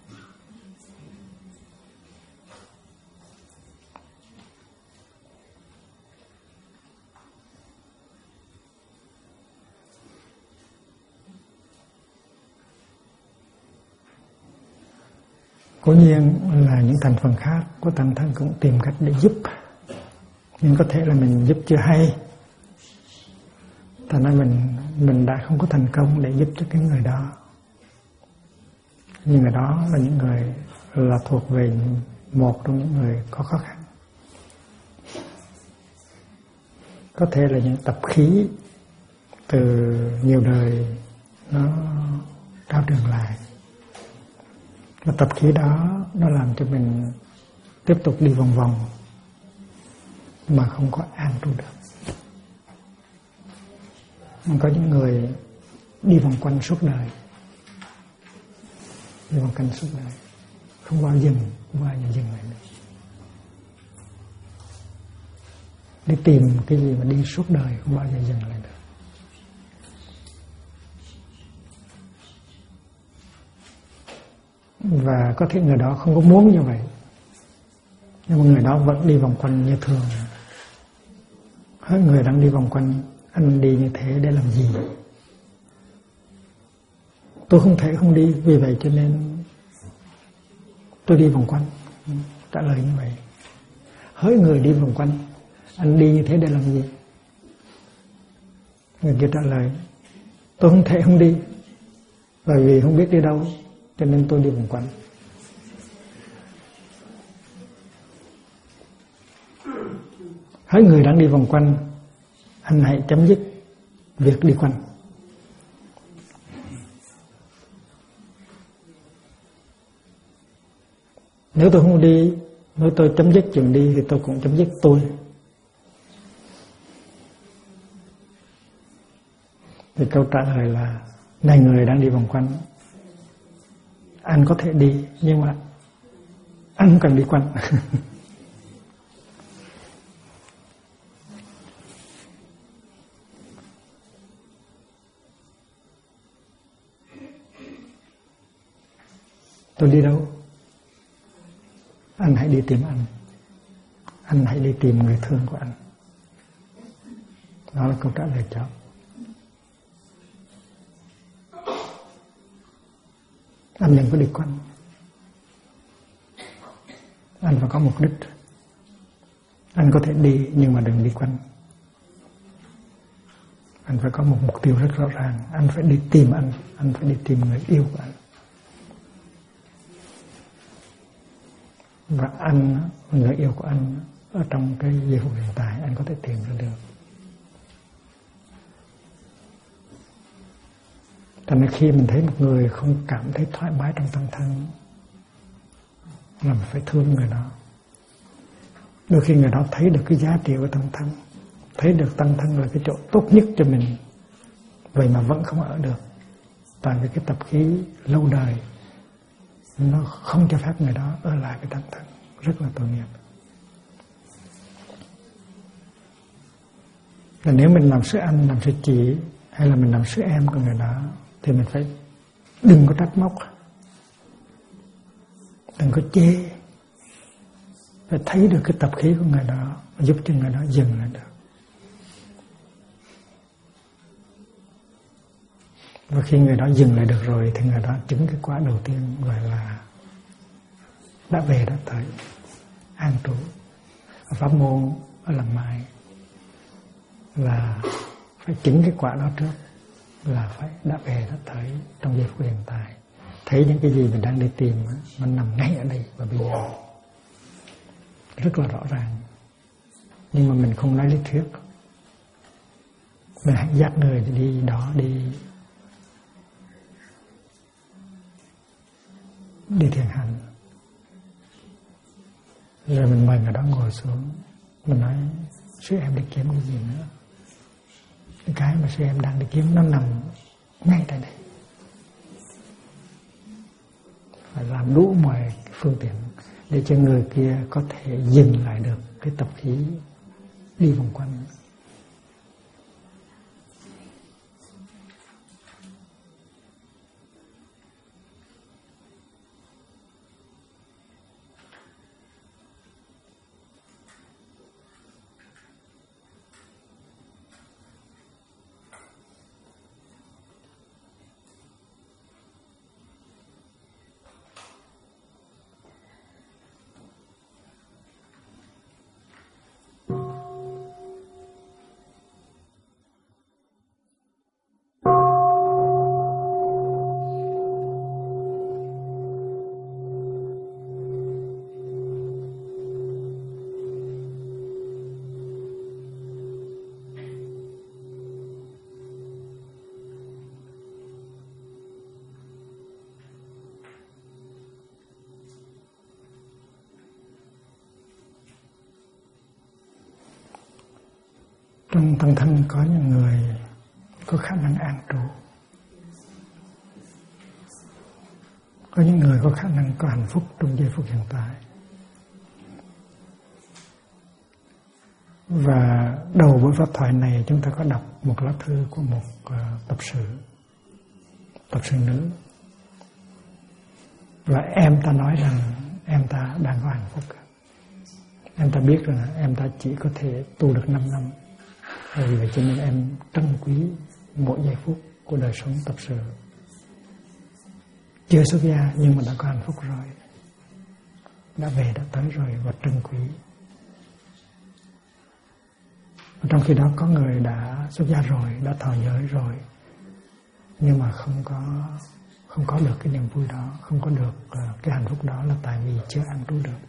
Cố nhiên là những thành phần khác của tăng thân cũng tìm cách để giúp, nhưng có thể là mình giúp chưa hay, thành ra mình đã không có thành công để giúp cho cái người đó. Nhưng người đó là những người là thuộc về một trong những người có khó khăn. Có thể là những tập khí từ nhiều đời nó trao truyền lại, và tập khí đó nó làm cho mình tiếp tục đi vòng vòng mà không có an trú được. Có những người đi vòng quanh suốt đời, không bao giờ dừng lại được. Đi tìm cái gì mà đi suốt đời không bao giờ dừng lại được. Và có thể người đó không có muốn như vậy, nhưng mà người đó vẫn đi vòng quanh như thường. Hết người đang đi vòng quanh, anh đi như thế để làm gì? Tôi không thể không đi, vì vậy cho nên tôi đi vòng quanh. Trả lời như vậy. Hỡi người đi vòng quanh, anh đi như thế để làm gì? Người kia trả lời, tôi không thể không đi, bởi vì không biết đi đâu, cho nên tôi đi vòng quanh. Hỡi người đang đi vòng quanh, anh hãy chấm dứt việc đi quanh. Nếu tôi không đi, nếu tôi chấm dứt chuyện đi thì tôi cũng chấm dứt tôi. Thì câu trả lời là, này người đang đi vòng quanh, anh có thể đi, nhưng mà anh không cần đi quanh. Tôi đi đâu? Anh hãy đi tìm anh. Anh hãy đi tìm người thương của anh. Đó là câu trả lời cho. Anh đừng có đi quanh. Anh phải có mục đích. Anh có thể đi nhưng mà đừng đi quanh. Anh phải có một mục tiêu rất rõ ràng. Anh phải đi tìm anh. Anh phải đi tìm người yêu của anh. Và anh, người yêu của anh, ở trong cái giây phút hiện tại anh có thể tìm ra được. Cho nên khi mình thấy một người không cảm thấy thoải mái trong tăng thân là mình phải thương người đó. Đôi khi người đó thấy được cái giá trị của tăng thân, thấy được tăng thân là cái chỗ tốt nhất cho mình, vậy mà vẫn không ở được. Tại vì cái tập khí lâu đời nó không cho phép người đó ở lại với tăng thân, rất là tội nghiệp. Và nếu mình làm sư anh, làm sư chị, hay là mình làm sư em của người đó, thì mình phải đừng có trách móc, đừng có chê, phải thấy được cái tập khí của người đó, giúp cho người đó dừng lại được. Và khi người đó dừng lại được rồi thì người đó chứng cái quả đầu tiên gọi là đã về đã tới an trú. Pháp môn ở Làng Mai là phải chứng cái quả đó trước, là phải đã về đã tới trong giây phút hiện tại. Thấy những cái gì mình đang đi tìmมันnằm ngay ở đây và bây giờ, rất là rõ ràng. Nhưng mà mình không nói lý thuyết, mình hãy dắt người đi đó, đi thiền hành. Rồi mình mời người đó ngồi xuống, mình nói sư em đi kiếm cái gì nữa, cái mà sư em đang đi kiếm nó nằm ngay tại đây. Phải làm đủ mọi phương tiện để cho người kia có thể dừng lại được cái tập khí đi vòng quanh. Trong tăng thân có những người có khả năng an trú, có những người có khả năng có hạnh phúc trong giây phút hiện tại. Và đầu buổi pháp thoại này chúng ta có đọc một lá thư của một tập sự nữ. Và em ta nói rằng em ta đang có hạnh phúc. Em ta biết rằng em ta chỉ có thể tu được 5 năm. Vì vậy cho nên em trân quý mỗi giây phút của đời sống tập sự. Chưa xuất gia nhưng mà đã có hạnh phúc rồi, đã về đã tới rồi và trân quý. Và trong khi đó có người đã xuất gia rồi, đã thọ giới rồi, nhưng mà không có được cái niềm vui đó, không có được cái hạnh phúc đó, là tại vì chưa ăn trú được.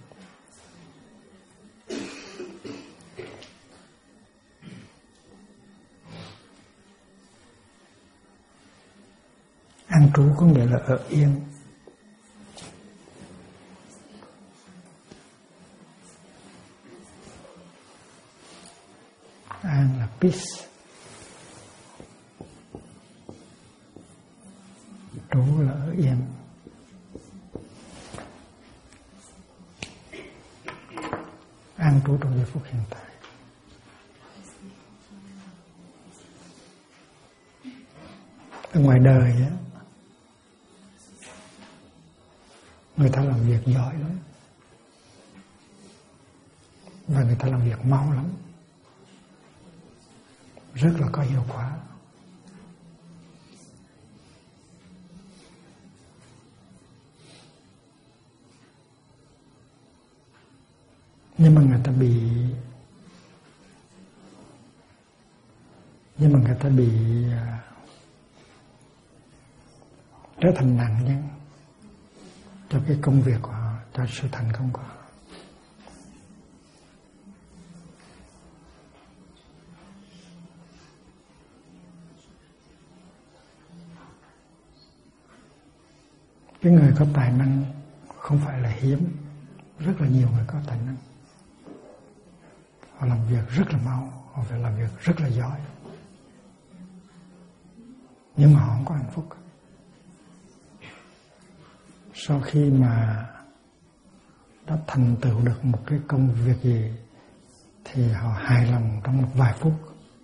An trú có nghĩa là ở yên. An là peace. Trú là ở yên. An trú trong giây phút hiện tại. Ở ngoài đời á, người ta làm việc giỏi lắm, và người ta làm việc mau lắm, rất là có hiệu quả. Nhưng mà người ta bị trở thành nạn nhân cho cái công việc của họ, cho sự thành công của họ. Cái người có tài năng không phải là hiếm, rất là nhiều người có tài năng. Họ làm việc rất là mau, họ phải làm việc rất là giỏi, nhưng mà họ không có hạnh phúc. Sau khi mà đã thành tựu được một cái công việc gì thì họ hài lòng trong một vài phút,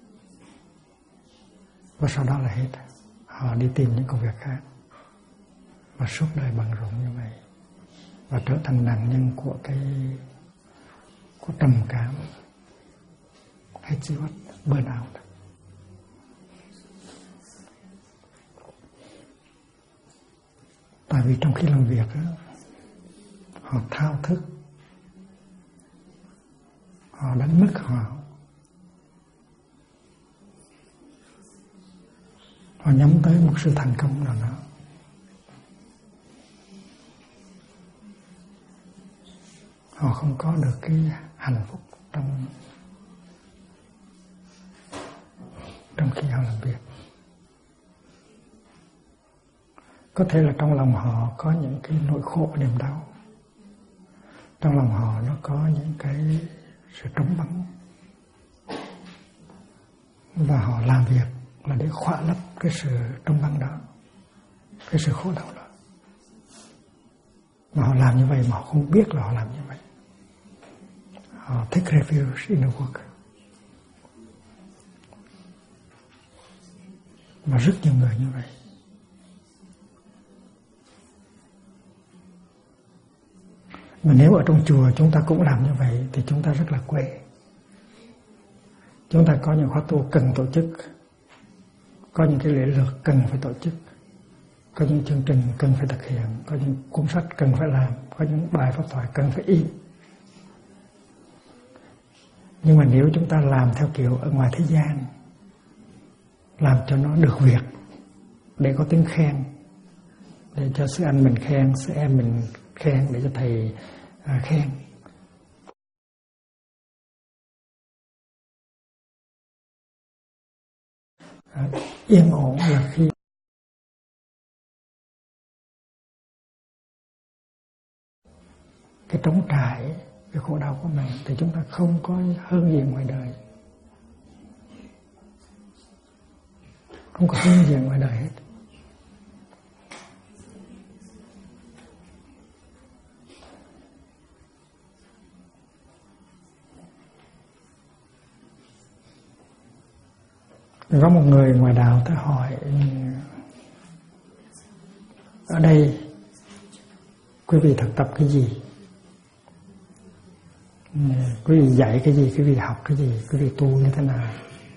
và sau đó là hết. Họ đi tìm những công việc khác, và suốt đời bận rộn như vậy, và trở thành nạn nhân của trầm cảm, hay chi what, burnout. Tại vì trong khi làm việc đó, họ thao thức, họ đánh mất họ nhắm tới một sự thành công nào đó. Họ không có được cái hạnh phúc trong khi họ làm việc. Có thể là trong lòng họ có những cái nỗi khổ, niềm đau. Trong lòng họ nó có những cái sự trống vắng. Và họ làm việc là để khỏa lấp cái sự trống vắng đó, cái sự khổ đau đó. Mà họ làm như vậy mà họ không biết là họ làm như vậy. Họ take refuge in the work. Và rất nhiều người như vậy. Mà nếu ở trong chùa chúng ta cũng làm như vậy thì chúng ta rất là quê. Chúng ta có những khóa tu cần tổ chức, có những cái lễ lược cần phải tổ chức, có những chương trình cần phải thực hiện, có những cuốn sách cần phải làm, có những bài pháp thoại cần phải in. Nhưng mà nếu chúng ta làm theo kiểu ở ngoài thế gian, làm cho nó được việc, để có tiếng khen, để cho sư anh mình khen, sư em mình khen, để cho thầy khen. Yên ổn là khi cái trống trải, cái khổ đau của mình, thì chúng ta không có hơn gì ngoài đời, không có hơn gì ngoài đời hết. Có một người ngoài đạo tới hỏi, ở đây quý vị thực tập cái gì, quý vị dạy cái gì, quý vị học cái gì, quý vị tu như thế nào.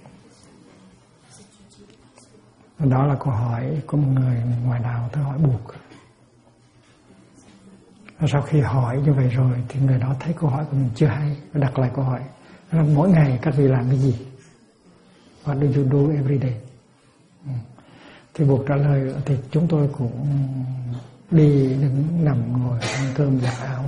Đó là câu hỏi của một người ngoài đạo tới hỏi buộc. Sau khi hỏi như vậy rồi thì người đó thấy câu hỏi của mình chưa hay, đặt lại câu hỏi. Đó là mỗi ngày các vị làm cái gì? What do you do every day? Thì buộc trả lời thì chúng tôi cũng đi đứng nằm ngồi ăn cơm giặt áo.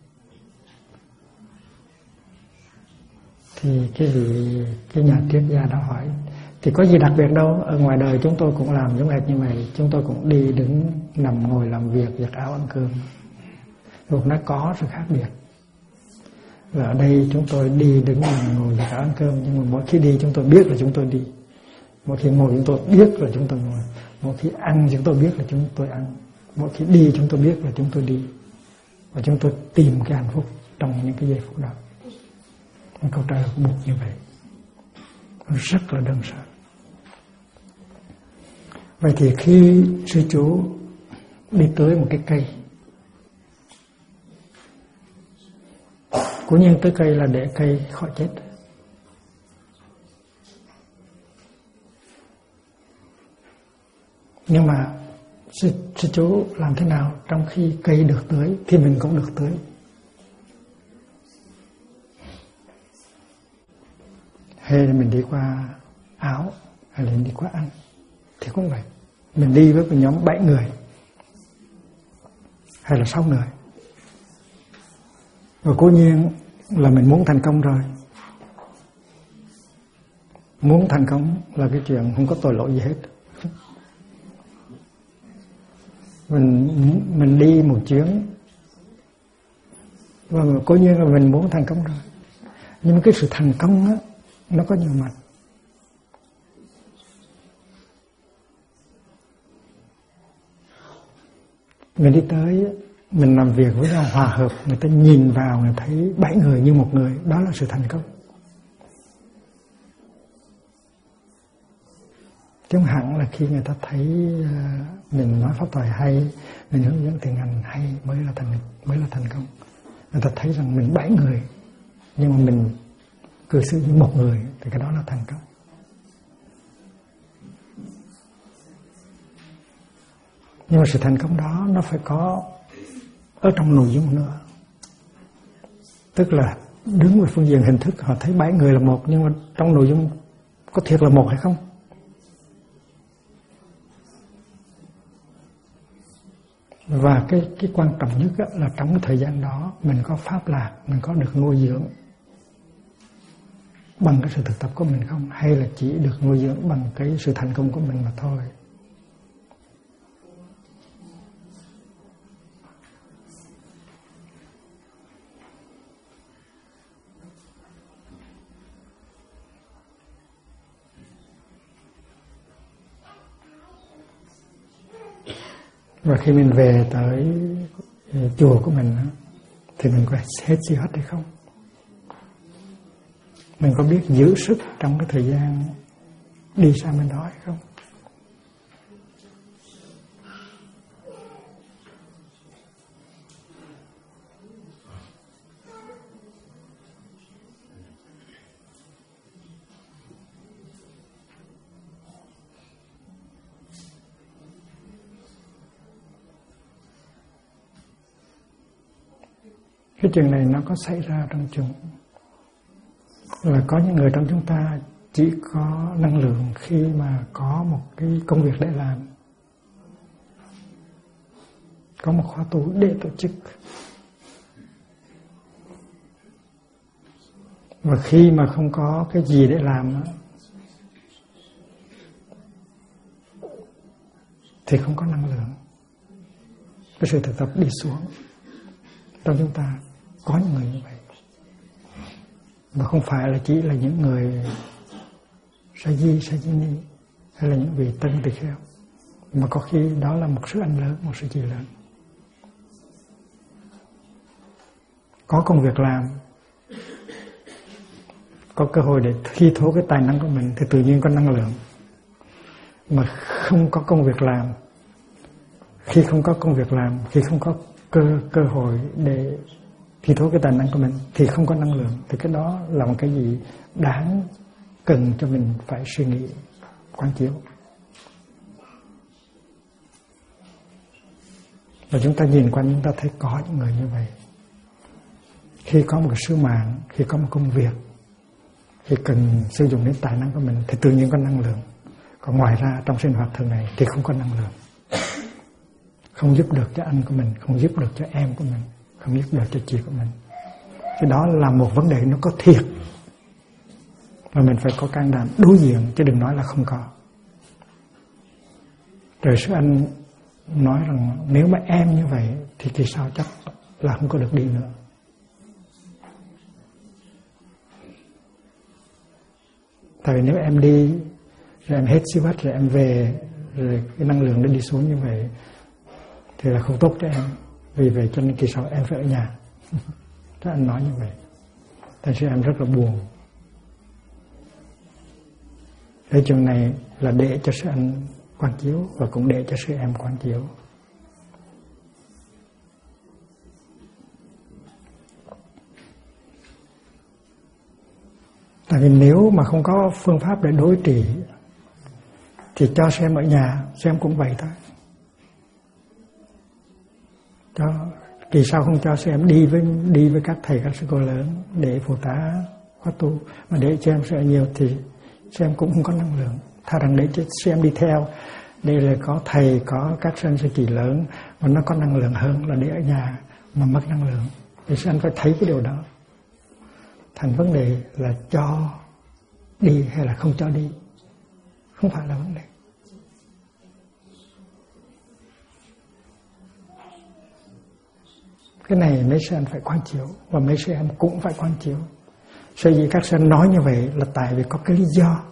Thì cái nhà triết gia đó hỏi thì có gì đặc biệt đâu, ở ngoài đời chúng tôi cũng làm giống hệt như vậy, chúng tôi cũng đi đứng nằm ngồi làm việc giặt áo ăn cơm. Buộc nói có sự khác biệt. Và ở đây chúng tôi đi đứng nằm ngồi giặt áo ăn cơm, nhưng mà mỗi khi đi chúng tôi biết là chúng tôi đi, mỗi khi ngồi chúng tôi biết là chúng tôi ngồi, mỗi khi ăn chúng tôi biết là chúng tôi ăn, mỗi khi đi chúng tôi biết là chúng tôi đi, và chúng tôi tìm cái hạnh phúc trong những cái giây phút đó. Câu trả lời của Bụt như vậy rất là đơn giản. Vậy thì khi sư chú đi tới một cái cây, cố nhiên tới cây là để cây khỏi chết. Nhưng mà sư chú làm thế nào trong khi cây được tưới thì mình cũng được tưới. Hay là mình đi qua áo, hay là mình đi qua ăn thì cũng vậy. Mình đi với một nhóm 7 người hay là 6 người, và cố nhiên là mình muốn thành công rồi. Muốn thành công là cái chuyện không có tội lỗi gì hết. Mình đi một chuyến và cố nhiên là mình muốn thành công rồi. Nhưng mà cái sự thành công á, nó có nhiều mặt. Mình đi tới, mình làm việc với nhau hòa hợp, người ta nhìn vào, người thấy 7 người như một người, đó là sự thành công. Chứ không hẳn là khi người ta thấy mình nói pháp thoại hay, mình hướng dẫn thiền hành hay mới là thành công. Người ta thấy rằng mình 7 người, nhưng mà mình cư xử như một người thì cái đó là thành công. Nhưng mà sự thành công đó nó phải có ở trong nội dung nữa. Tức là đứng về phương diện hình thức họ thấy 7 người là một, nhưng mà trong nội dung có thiệt là một hay không? Và cái quan trọng nhất là trong cái thời gian đó mình có pháp lạc, mình có được nuôi dưỡng bằng cái sự thực tập của mình không? Hay là chỉ được nuôi dưỡng bằng cái sự thành công của mình mà thôi? Và khi mình về tới chùa của mình thì mình có hết gì hết hay không? Mình có biết giữ sức trong cái thời gian đi sang bên đó hay không? Cái chuyện này nó có xảy ra trong chúng, là có những người trong chúng ta chỉ có năng lượng khi mà có một cái công việc để làm, có một khóa tu để tổ chức. Và khi mà không có cái gì để làm thì không có năng lượng. Cái sự thực tập đi xuống. Trong chúng ta có những người như vậy. Và không phải là chỉ là những người sa di ni hay là những vị tân tỳ kheo, mà có khi đó là một sự anh lớn, một sự chị lớn. Có công việc làm, có cơ hội để thi thố cái tài năng của mình thì tự nhiên có năng lượng. Mà không có công việc làm, khi không có công việc làm, khi không có cơ hội để thi thố cái tài năng của mình thì không có năng lượng, thì cái đó là một cái gì đáng cần cho mình phải suy nghĩ, quán chiếu. Và chúng ta nhìn quanh chúng ta thấy có những người như vậy. Khi có một cái sứ mạng, khi có một công việc, khi cần sử dụng đến tài năng của mình thì tự nhiên có năng lượng. Còn ngoài ra trong sinh hoạt thường ngày thì không có năng lượng. Không giúp được cho anh của mình, không giúp được cho em của mình, không giúp được cho chị của mình. Cái đó là một vấn đề nó có thiệt. Và mình phải có can đảm đối diện, chứ đừng nói là không có. Rồi sư anh nói rằng nếu mà em như vậy thì kỳ sau chắc là không có được đi nữa. Tại vì nếu em đi rồi em hết siêu hết rồi em về, rồi cái năng lượng nó đi xuống như vậy thì là không tốt cho em. Vì vậy cho nên kỳ sau em phải ở nhà. Thế anh nói như vậy. Thành sự em rất là buồn. Cái chuyện này là để cho sư anh quán chiếu và cũng để cho sư em quán chiếu. Tại vì nếu mà không có phương pháp để đối trị thì cho sư em ở nhà, sư em cũng vậy thôi. Kỳ sau không cho sư em đi với các thầy các sư cô lớn để phụ tá khóa tu, mà để cho em sợ nhiều thì sư em cũng không có năng lượng. Thà rằng để cho sư em đi theo, đây là có thầy, có các sư chị lớn mà nó có năng lượng hơn là để ở nhà mà mất năng lượng. Thì sư anh phải thấy cái điều đó. Thành vấn đề là cho đi hay là không cho đi, không phải là vấn đề. Cái này mấy sư anh phải quán chiếu, và mấy sư em cũng phải quán chiếu. Sở dĩ các sư anh nói như vậy là tại vì có cái lý do.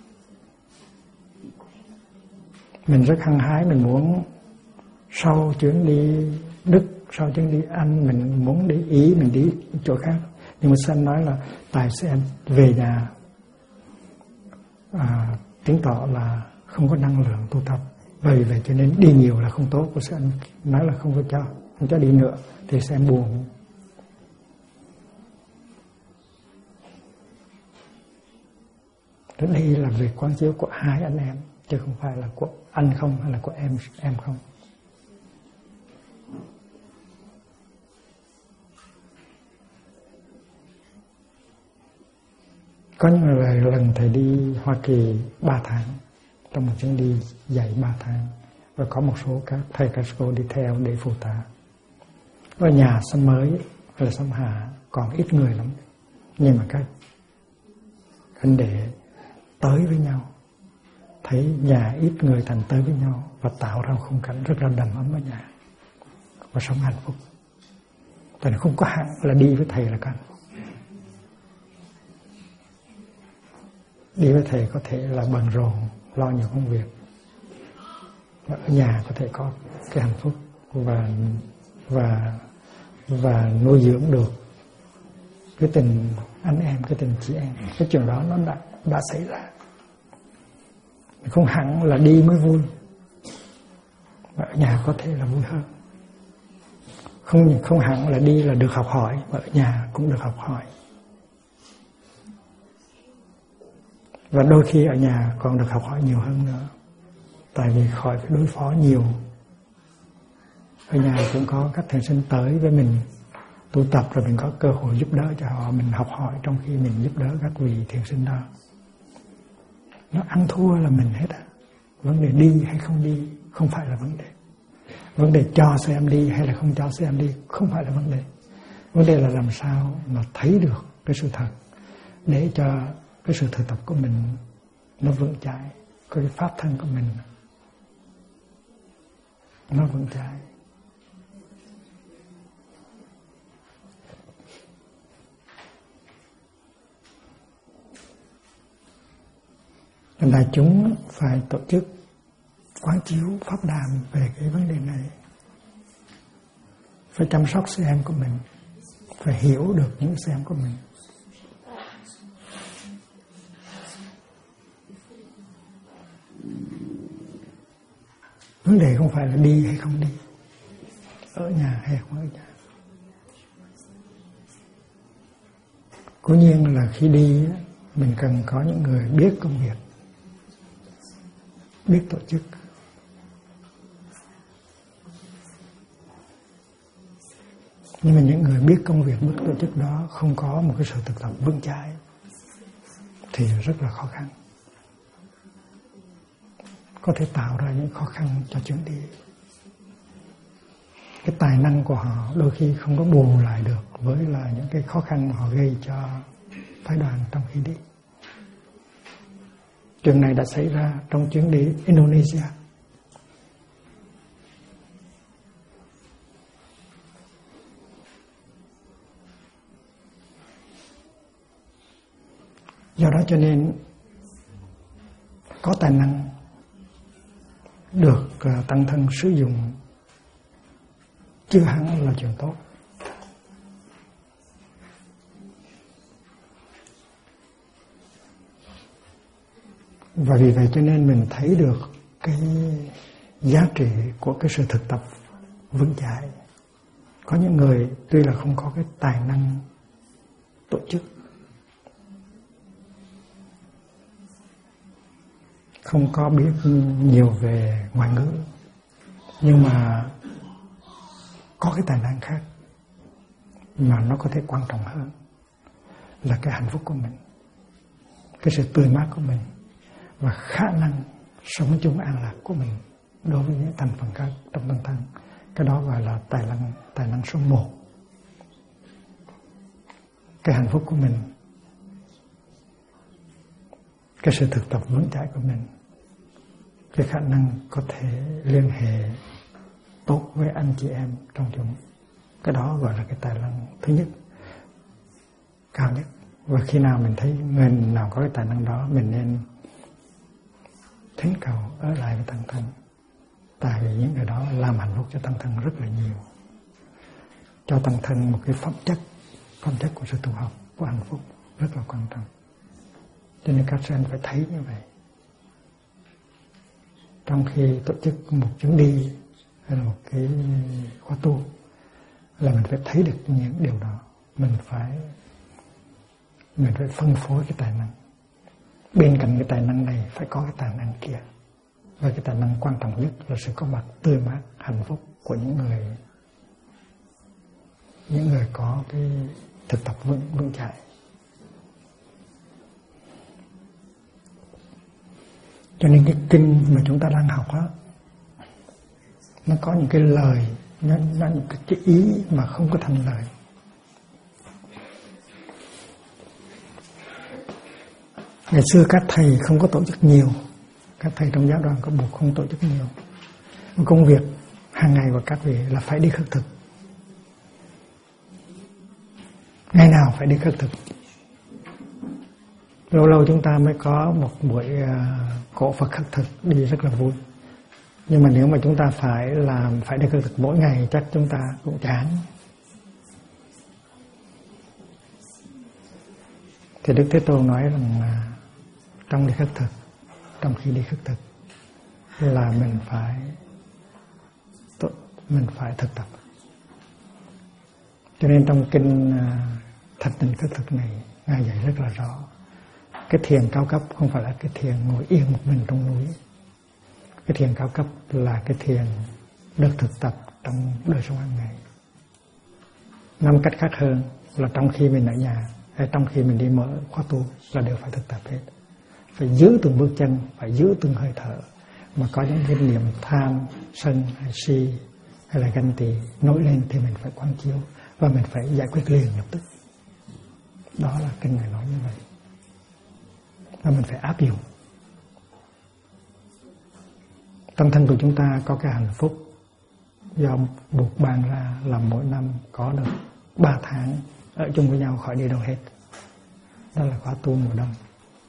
Mình rất hăng hái, mình muốn sau chuyến đi Đức, sau chuyến đi Anh, mình muốn đi Ý, mình đi chỗ khác. Nhưng mà sư anh nói là tại sư em về nhà chứng tỏ là không có năng lượng tu tập. Vì vậy cho nên đi nhiều là không tốt. Của sư anh nói là không cho đi nữa thì sư em buồn. Đây là việc quán chiếu của hai anh em, chứ không phải là của anh không hay là của em không. Có những lần thầy đi Hoa Kỳ 3 tháng, trong một chuyến đi dạy 3 tháng, và có một số các thầy các cô đi theo để phụ tá. Ở nhà xóm mới hay là xóm Hạ còn ít người lắm, nhưng mà các anh để tới với nhau, thấy nhà ít người thành tới với nhau và tạo ra khung cảnh rất là đầm ấm ở nhà và sống hạnh phúc. Tại không có hẳn là đi với thầy là có hạnh phúc. Đi với thầy có thể là bận rộn, lo nhiều công việc. Và ở nhà có thể có cái hạnh phúc và nuôi dưỡng được cái tình anh em, cái tình chị em. Cái chuyện đó nó đã xảy ra. Không hẳn là đi mới vui, mà ở nhà có thể là vui hơn. Không hẳn là đi là được học hỏi, mà ở nhà cũng được học hỏi. Và đôi khi ở nhà còn được học hỏi nhiều hơn nữa. Tại vì khỏi phải đối phó nhiều. Ở nhà cũng có các thiền sinh tới với mình tu tập, rồi mình có cơ hội giúp đỡ cho họ, mình học hỏi trong khi mình giúp đỡ các vị thiền sinh đó. Nó ăn thua là mình hết á. Vấn đề đi hay không đi không phải là vấn đề. Vấn đề cho sư em đi hay là không cho sư em đi không phải là vấn đề. Vấn đề là làm sao mà thấy được cái sự thật, để cho cái sự thực tập của mình nó vững chãi, cái pháp thân của mình nó vững chãi. Đại chúng phải tổ chức quán chiếu pháp đàm về cái vấn đề này. Phải chăm sóc sư em của mình, phải hiểu được những sư em của mình. Vấn đề không phải là đi hay không đi. ở nhà hay không ở nhà. Cố nhiên là khi đi mình cần có những người biết công việc, biết tổ chức. Nhưng mà những người biết công việc, biết tổ chức đó không có một cái sự thực tập vững chãi thì rất là khó khăn. Có thể tạo ra những khó khăn cho chuyến đi. Cái tài năng của họ đôi khi không có bù lại được với là những cái khó khăn mà họ gây cho phái đoàn trong khi đi. Chuyện này đã xảy ra trong chuyến đi Indonesia. Do đó cho nên có tài năng được tăng thân sử dụng chưa hẳn là chuyện tốt. Và vì vậy cho nên mình thấy được cái giá trị của cái sự thực tập vững chãi. Có những người tuy là không có cái tài năng tổ chức, không có biết nhiều về ngoại ngữ, nhưng mà có cái tài năng khác mà nó có thể quan trọng hơn là cái hạnh phúc của mình, cái sự tươi mát của mình và khả năng sống chung an lạc của mình đối với những thành phần khác trong tâm thân. Cái đó gọi là tài năng số 1. Cái hạnh phúc của mình, cái sự thực tập vững chãi của mình, cái khả năng có thể liên hệ tốt với anh chị em trong chúng. Cái đó gọi là cái tài năng thứ nhất, cao nhất. Và khi nào mình thấy người nào có cái tài năng đó, mình nên thỉnh cầu ở lại với tăng thân. Tại vì những người đó làm hạnh phúc cho tăng thân rất là nhiều, cho tăng thân một cái phẩm chất của sự tu học, của hạnh phúc rất là quan trọng. Cho nên các sen phải thấy như vậy. Trong khi tổ chức một chuyến đi hay là một cái khóa tu là mình phải thấy được những điều đó. Mình phải phân phối cái tài năng. Bên cạnh cái tài năng này phải có cái tài năng kia. Và cái tài năng quan trọng nhất là sự có mặt tươi mát, hạnh phúc của những người có cái thực tập vững chãi. Cho nên cái kinh mà chúng ta đang học đó, nó có những cái lời, nó những cái ý mà không có thành lời. Ngày xưa các thầy không có tổ chức nhiều, các thầy trong giáo đoàn có buộc không tổ chức nhiều. Công việc hàng ngày của các vị là phải đi khất thực. Ngày nào phải đi khất thực. Lâu lâu chúng ta mới có một buổi cổ Phật khất thực đi rất là vui. Nhưng mà nếu mà chúng ta phải đi khất thực mỗi ngày chắc chúng ta cũng chán. Thì Đức Thế Tôn nói rằng trong đi khất thực, trong khi đi khất thực là mình phải thực tập. Cho nên trong kinh Thạch Tịnh Khất Thực này Ngài dạy rất là rõ. Cái thiền cao cấp không phải là cái thiền ngồi yên một mình trong núi. Cái thiền cao cấp là cái thiền được thực tập trong đời sống hàng ngày. Năm cách khác hơn là trong khi mình ở nhà hay trong khi mình đi mở khóa tu là đều phải thực tập hết. Phải giữ từng bước chân, phải giữ từng hơi thở. Mà có những cái niệm tham, sân hay si hay là ganh tị nổi lên thì mình phải quán chiếu và mình phải giải quyết liền lập tức. Đó là kinh Ngài nói như vậy. Và mình phải áp dụng. Tâm thân của chúng ta có cái hạnh phúc do buộc bàn ra là mỗi năm có được 3 tháng ở chung với nhau khỏi đi đâu hết. Đó là khóa tu mùa đông.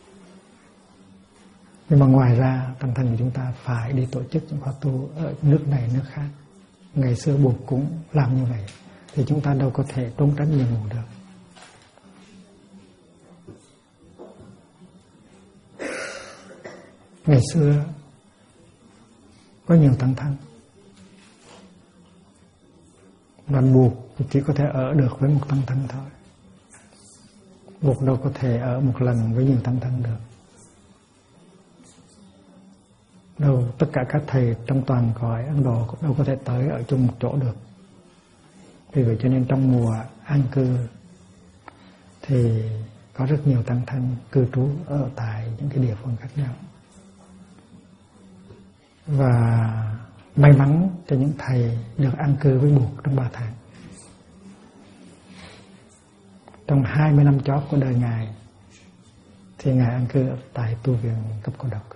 Nhưng mà ngoài ra tâm thân của chúng ta phải đi tổ chức những khóa tu ở nước này nước khác. Ngày xưa buộc cũng làm như vậy thì chúng ta đâu có thể trốn tránh nhiệm vụ được. Ngày xưa có nhiều tăng thân Và buộc chỉ có thể ở được với một tăng thân thôi. Buộc đâu có thể ở một lần với nhiều tăng thân được. Đâu tất cả các thầy trong toàn cõi Ấn Độ cũng đâu có thể tới ở chung một chỗ được. Vì vậy cho nên trong mùa an cư thì có rất nhiều tăng thân cư trú ở tại những cái địa phương khác nhau. Và may mắn cho những thầy được an cư với buộc trong 3 tháng. Trong 20 năm chót của đời Ngài thì Ngài an cư tại tu viện Cấp Cô Độc.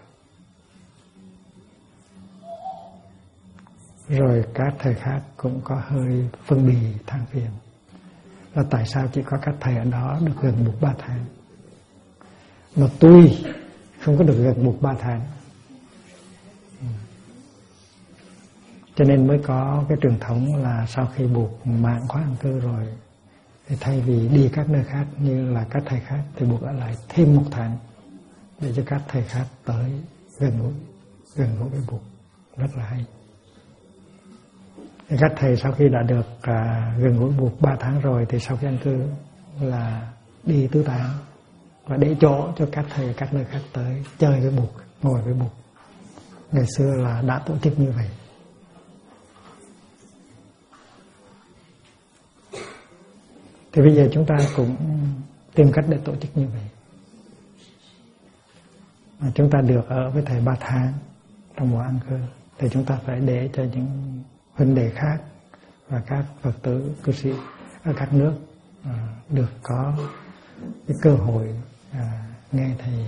Rồi các thầy khác cũng có hơi phân bì than phiền là tại sao chỉ có các thầy ở đó được gần buộc 3 tháng mà tôi không có được gần buộc 3 tháng. Cho nên mới có cái truyền thống là sau khi buộc mạng khóa an cư rồi thì thay vì đi các nơi khác như là các thầy khác thì buộc ở lại thêm 1 tháng để cho các thầy khác tới gần gũi với buộc. Rất là hay. Thì các thầy sau khi đã được gần gũi buộc 3 tháng rồi thì sau khi an cư là đi tứ tán và để chỗ cho các thầy các nơi khác tới chơi với buộc, ngồi với buộc. Ngày xưa là đã tổ chức như vậy. Thì bây giờ chúng ta cũng tìm cách để tổ chức như vậy. Chúng ta được ở với thầy 3 tháng trong mùa an cư thì chúng ta phải để cho những huynh đệ khác và các Phật tử cư sĩ ở các nước được có cái cơ hội nghe thầy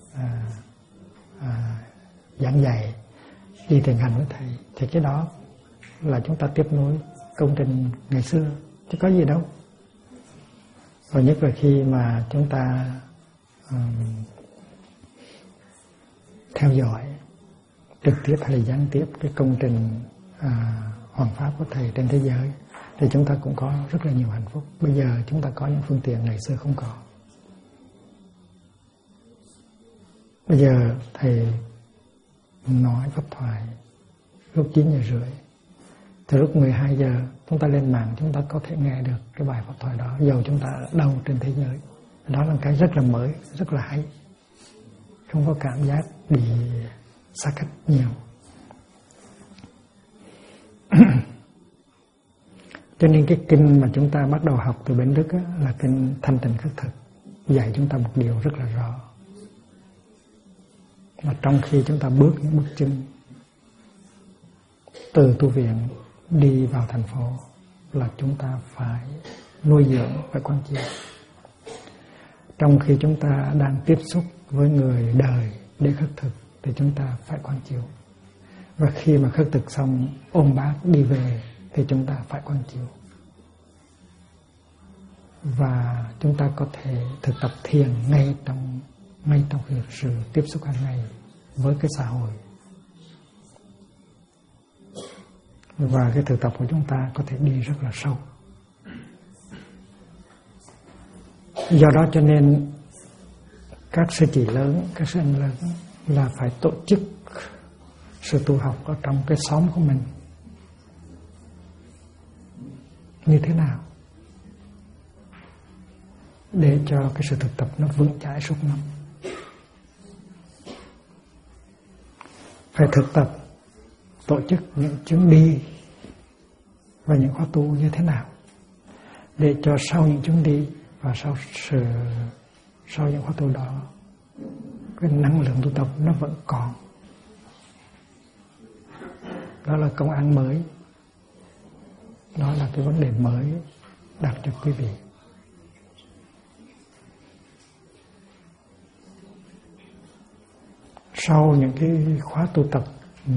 giảng dạy, đi thiền hành với thầy. Thì cái đó là chúng ta tiếp nối công trình ngày xưa chứ có gì đâu. Và nhất là khi mà chúng ta theo dõi trực tiếp hay là gián tiếp cái công trình hoàn pháp của thầy trên thế giới thì chúng ta cũng có rất là nhiều hạnh phúc. Bây giờ chúng ta có những phương tiện ngày xưa không có. Bây giờ thầy nói pháp thoại lúc 9:30 thì lúc 12 giờ chúng ta lên mạng chúng ta có thể nghe được cái bài pháp thoại đó dầu chúng ta ở đâu trên thế giới. Đó là cái rất là mới, rất là hay. Không có cảm giác bị xa cách nhiều. Cho nên cái kinh mà chúng ta bắt đầu học từ Bến Đức là kinh Thanh Tịnh Khất Thực, dạy chúng ta một điều rất là rõ. Mà trong khi chúng ta bước những bước chân từ tu viện đi vào thành phố là chúng ta phải nuôi dưỡng, phải quán chiếu. Trong khi chúng ta đang tiếp xúc với người đời để khất thực thì chúng ta phải quán chiếu. Và khi mà khất thực xong ôm bát đi về thì chúng ta phải quán chiếu. Và chúng ta có thể thực tập thiền ngay trong việc sự tiếp xúc hàng ngày với cái xã hội. Và cái thực tập của chúng ta có thể đi rất là sâu. Do đó cho nên các sư chị lớn, các sư anh lớn là phải tổ chức sự tu học ở trong cái xóm của mình. Như thế nào? Để cho cái sự thực tập nó vững chãi suốt năm. Phải thực tập tổ chức những chuyến đi và những khóa tu như thế nào để cho sau những chuyến đi và sau những khóa tu đó cái năng lượng tu tập nó vẫn còn. Đó là công ăn mới. Đó là cái vấn đề mới đặt cho quý vị. Sau những cái khóa tu tập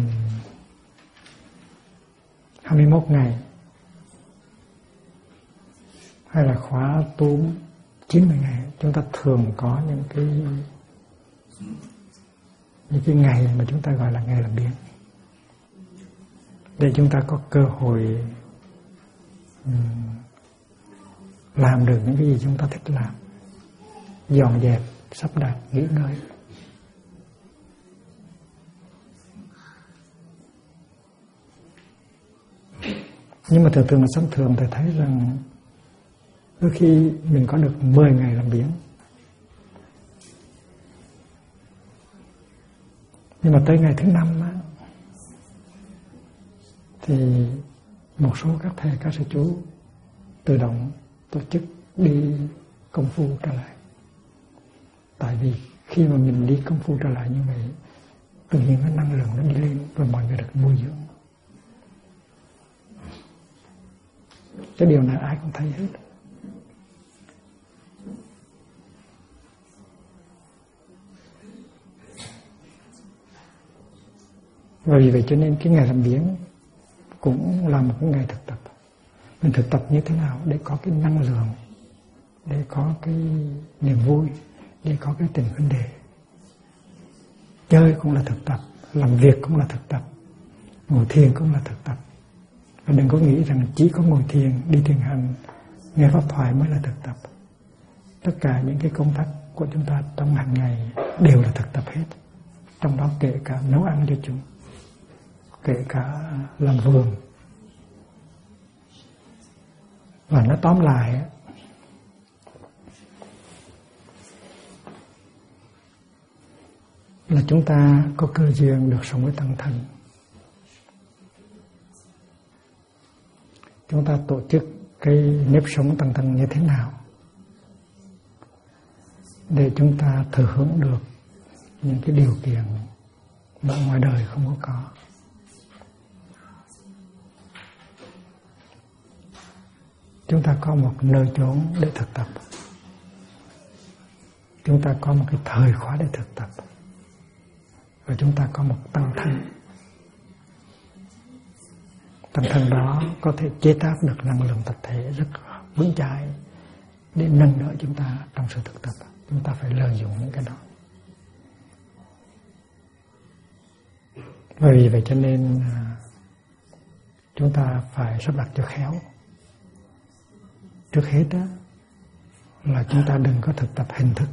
21 ngày hay là khóa tu 90 ngày, chúng ta thường có những cái ngày mà chúng ta gọi là ngày làm biếng, để chúng ta có cơ hội làm được những cái gì chúng ta thích làm, dọn dẹp, sắp đặt, nghỉ ngơi. Nhưng mà thường là sống thường thì thấy rằng đôi khi mình có được 10 ngày làm biển, nhưng mà tới ngày thứ 5 á, thì một số các thầy các sư chú tự động tổ chức đi công phu trở lại. Tại vì khi mà mình đi công phu trở lại như vậy, tự nhiên cái năng lượng nó đi lên và mọi người được nuôi dưỡng. Cái điều này ai cũng thấy hết. Và vì vậy cho nên cái ngày làm biển cũng là một cái ngày thực tập. Mình thực tập như thế nào để có cái năng lượng, để có cái niềm vui, để có cái tình huynh đệ. Chơi cũng là thực tập, làm việc cũng là thực tập, ngồi thiền cũng là thực tập. Và đừng có nghĩ rằng chỉ có ngồi thiền, đi thiền hành, nghe pháp thoại mới là thực tập. Tất cả những cái công tác của chúng ta trong hàng ngày đều là thực tập hết. Trong đó kể cả nấu ăn cho chúng, kể cả làm vườn. Và nó tóm lại là chúng ta có cơ duyên được sống với tăng thân. Chúng ta tổ chức cái nếp sống tăng thân như thế nào để chúng ta thừa hưởng được những cái điều kiện mà ngoài đời không có. Chúng ta có một nơi chốn để thực tập. Chúng ta có một cái thời khóa để thực tập. Và chúng ta có một tăng thân. Tăng thân đó có thể chế tác được năng lượng tập thể rất vững chãi để nâng đỡ chúng ta trong sự thực tập. Chúng ta phải lợi dụng những cái đó. Vì vậy cho nên chúng ta phải sắp đặt cho khéo. Trước hết đó là chúng ta đừng có thực tập hình thức.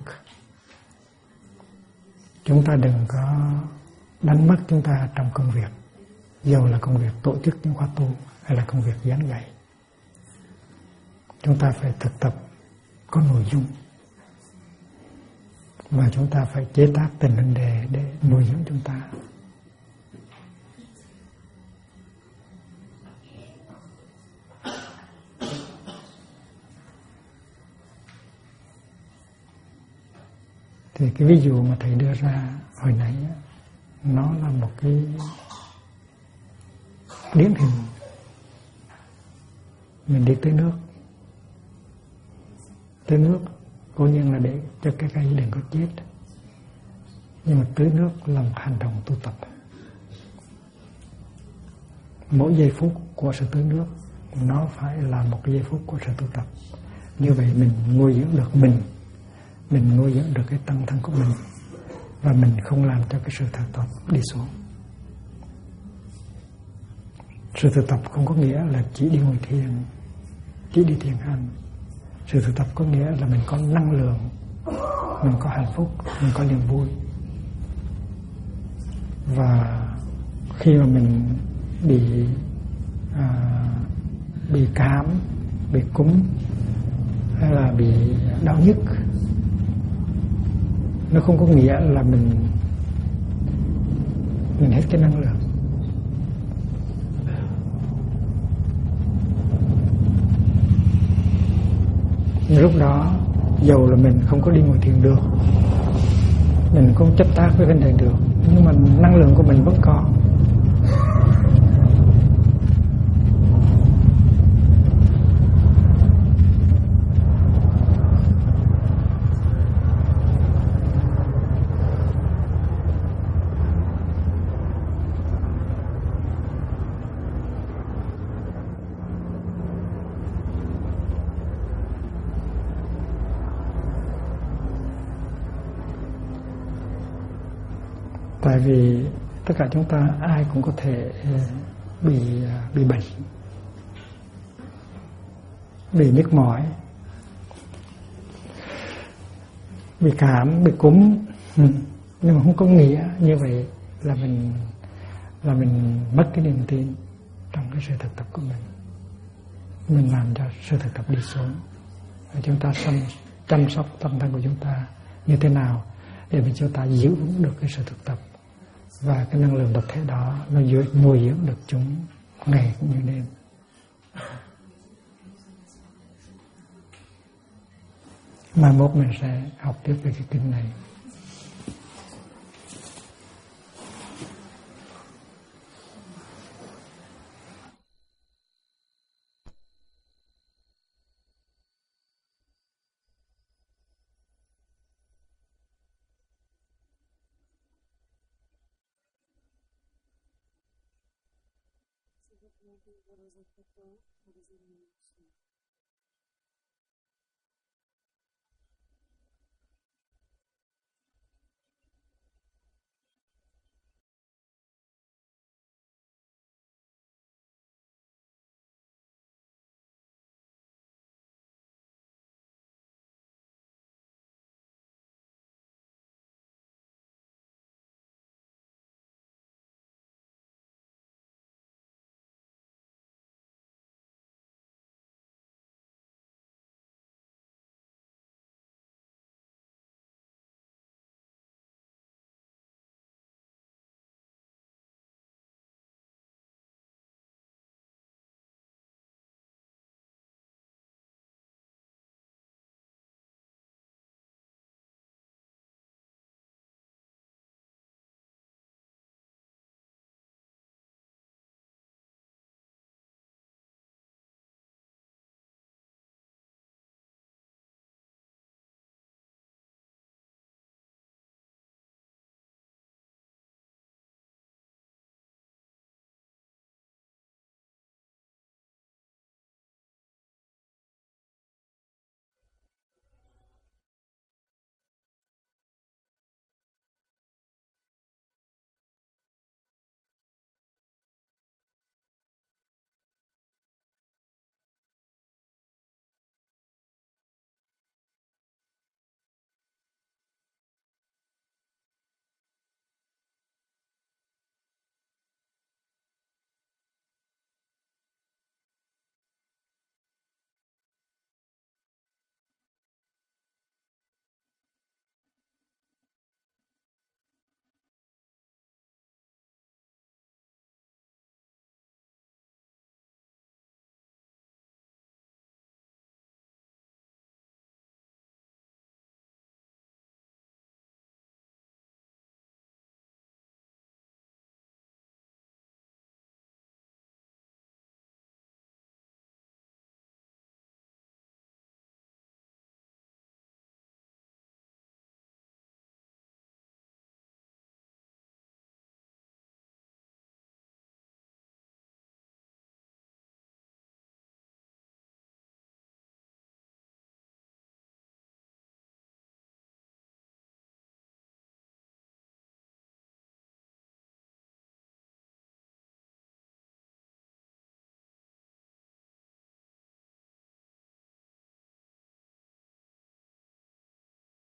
Chúng ta đừng có đánh mất chúng ta trong công việc, dầu là công việc tổ chức những khóa tu hay là công việc giảng dạy. Chúng ta phải thực tập có nội dung và chúng ta phải chế tác tình hình đề để nuôi dưỡng chúng ta. Thì cái ví dụ mà thầy đưa ra hồi nãy nó là một cái điển hình. Mình đi tới nước. Tới nước cố nhiên là để cho cái cây đừng có chết. Nhưng mà tưới nước là một hành động tu tập. Mỗi giây phút của sự tưới nước nó phải là một giây phút của sự tu tập. Như vậy mình nuôi dưỡng được mình nuôi dưỡng được cái tăng thân của mình, và mình không làm cho cái sự thực tập đi xuống. Sự thực tập không có nghĩa là chỉ đi ngồi thiền, chỉ đi thiền hành. Sự thực tập có nghĩa là mình có năng lượng, mình có hạnh phúc, mình có niềm vui. Và khi mà mình bị cảm, bị cúm hay là bị đau nhức, nó không có nghĩa là mình hết cái năng lượng. Nhưng lúc đó dầu là mình không có đi ngồi thiền được, mình không chấp tác với vấn đề được, nhưng mà năng lượng của mình vẫn còn. Tại vì tất cả chúng ta ai cũng có thể bị bệnh, bị nhức mỏi, bị cảm, bị cúm, nhưng mà không có nghĩa như vậy là mình mất cái niềm tin trong cái sự thực tập của mình. mình làm cho sự thực tập đi xuống. Và chúng ta chăm sóc tâm thân của chúng ta như thế nào để mà chúng ta giữ vững được cái sự thực tập, và cái năng lượng tập thể đó nó nuôi dưỡng được chúng ngày cũng như đêm. Mai mốt mình sẽ học tiếp về cái kinh này. Сегодня был разговор,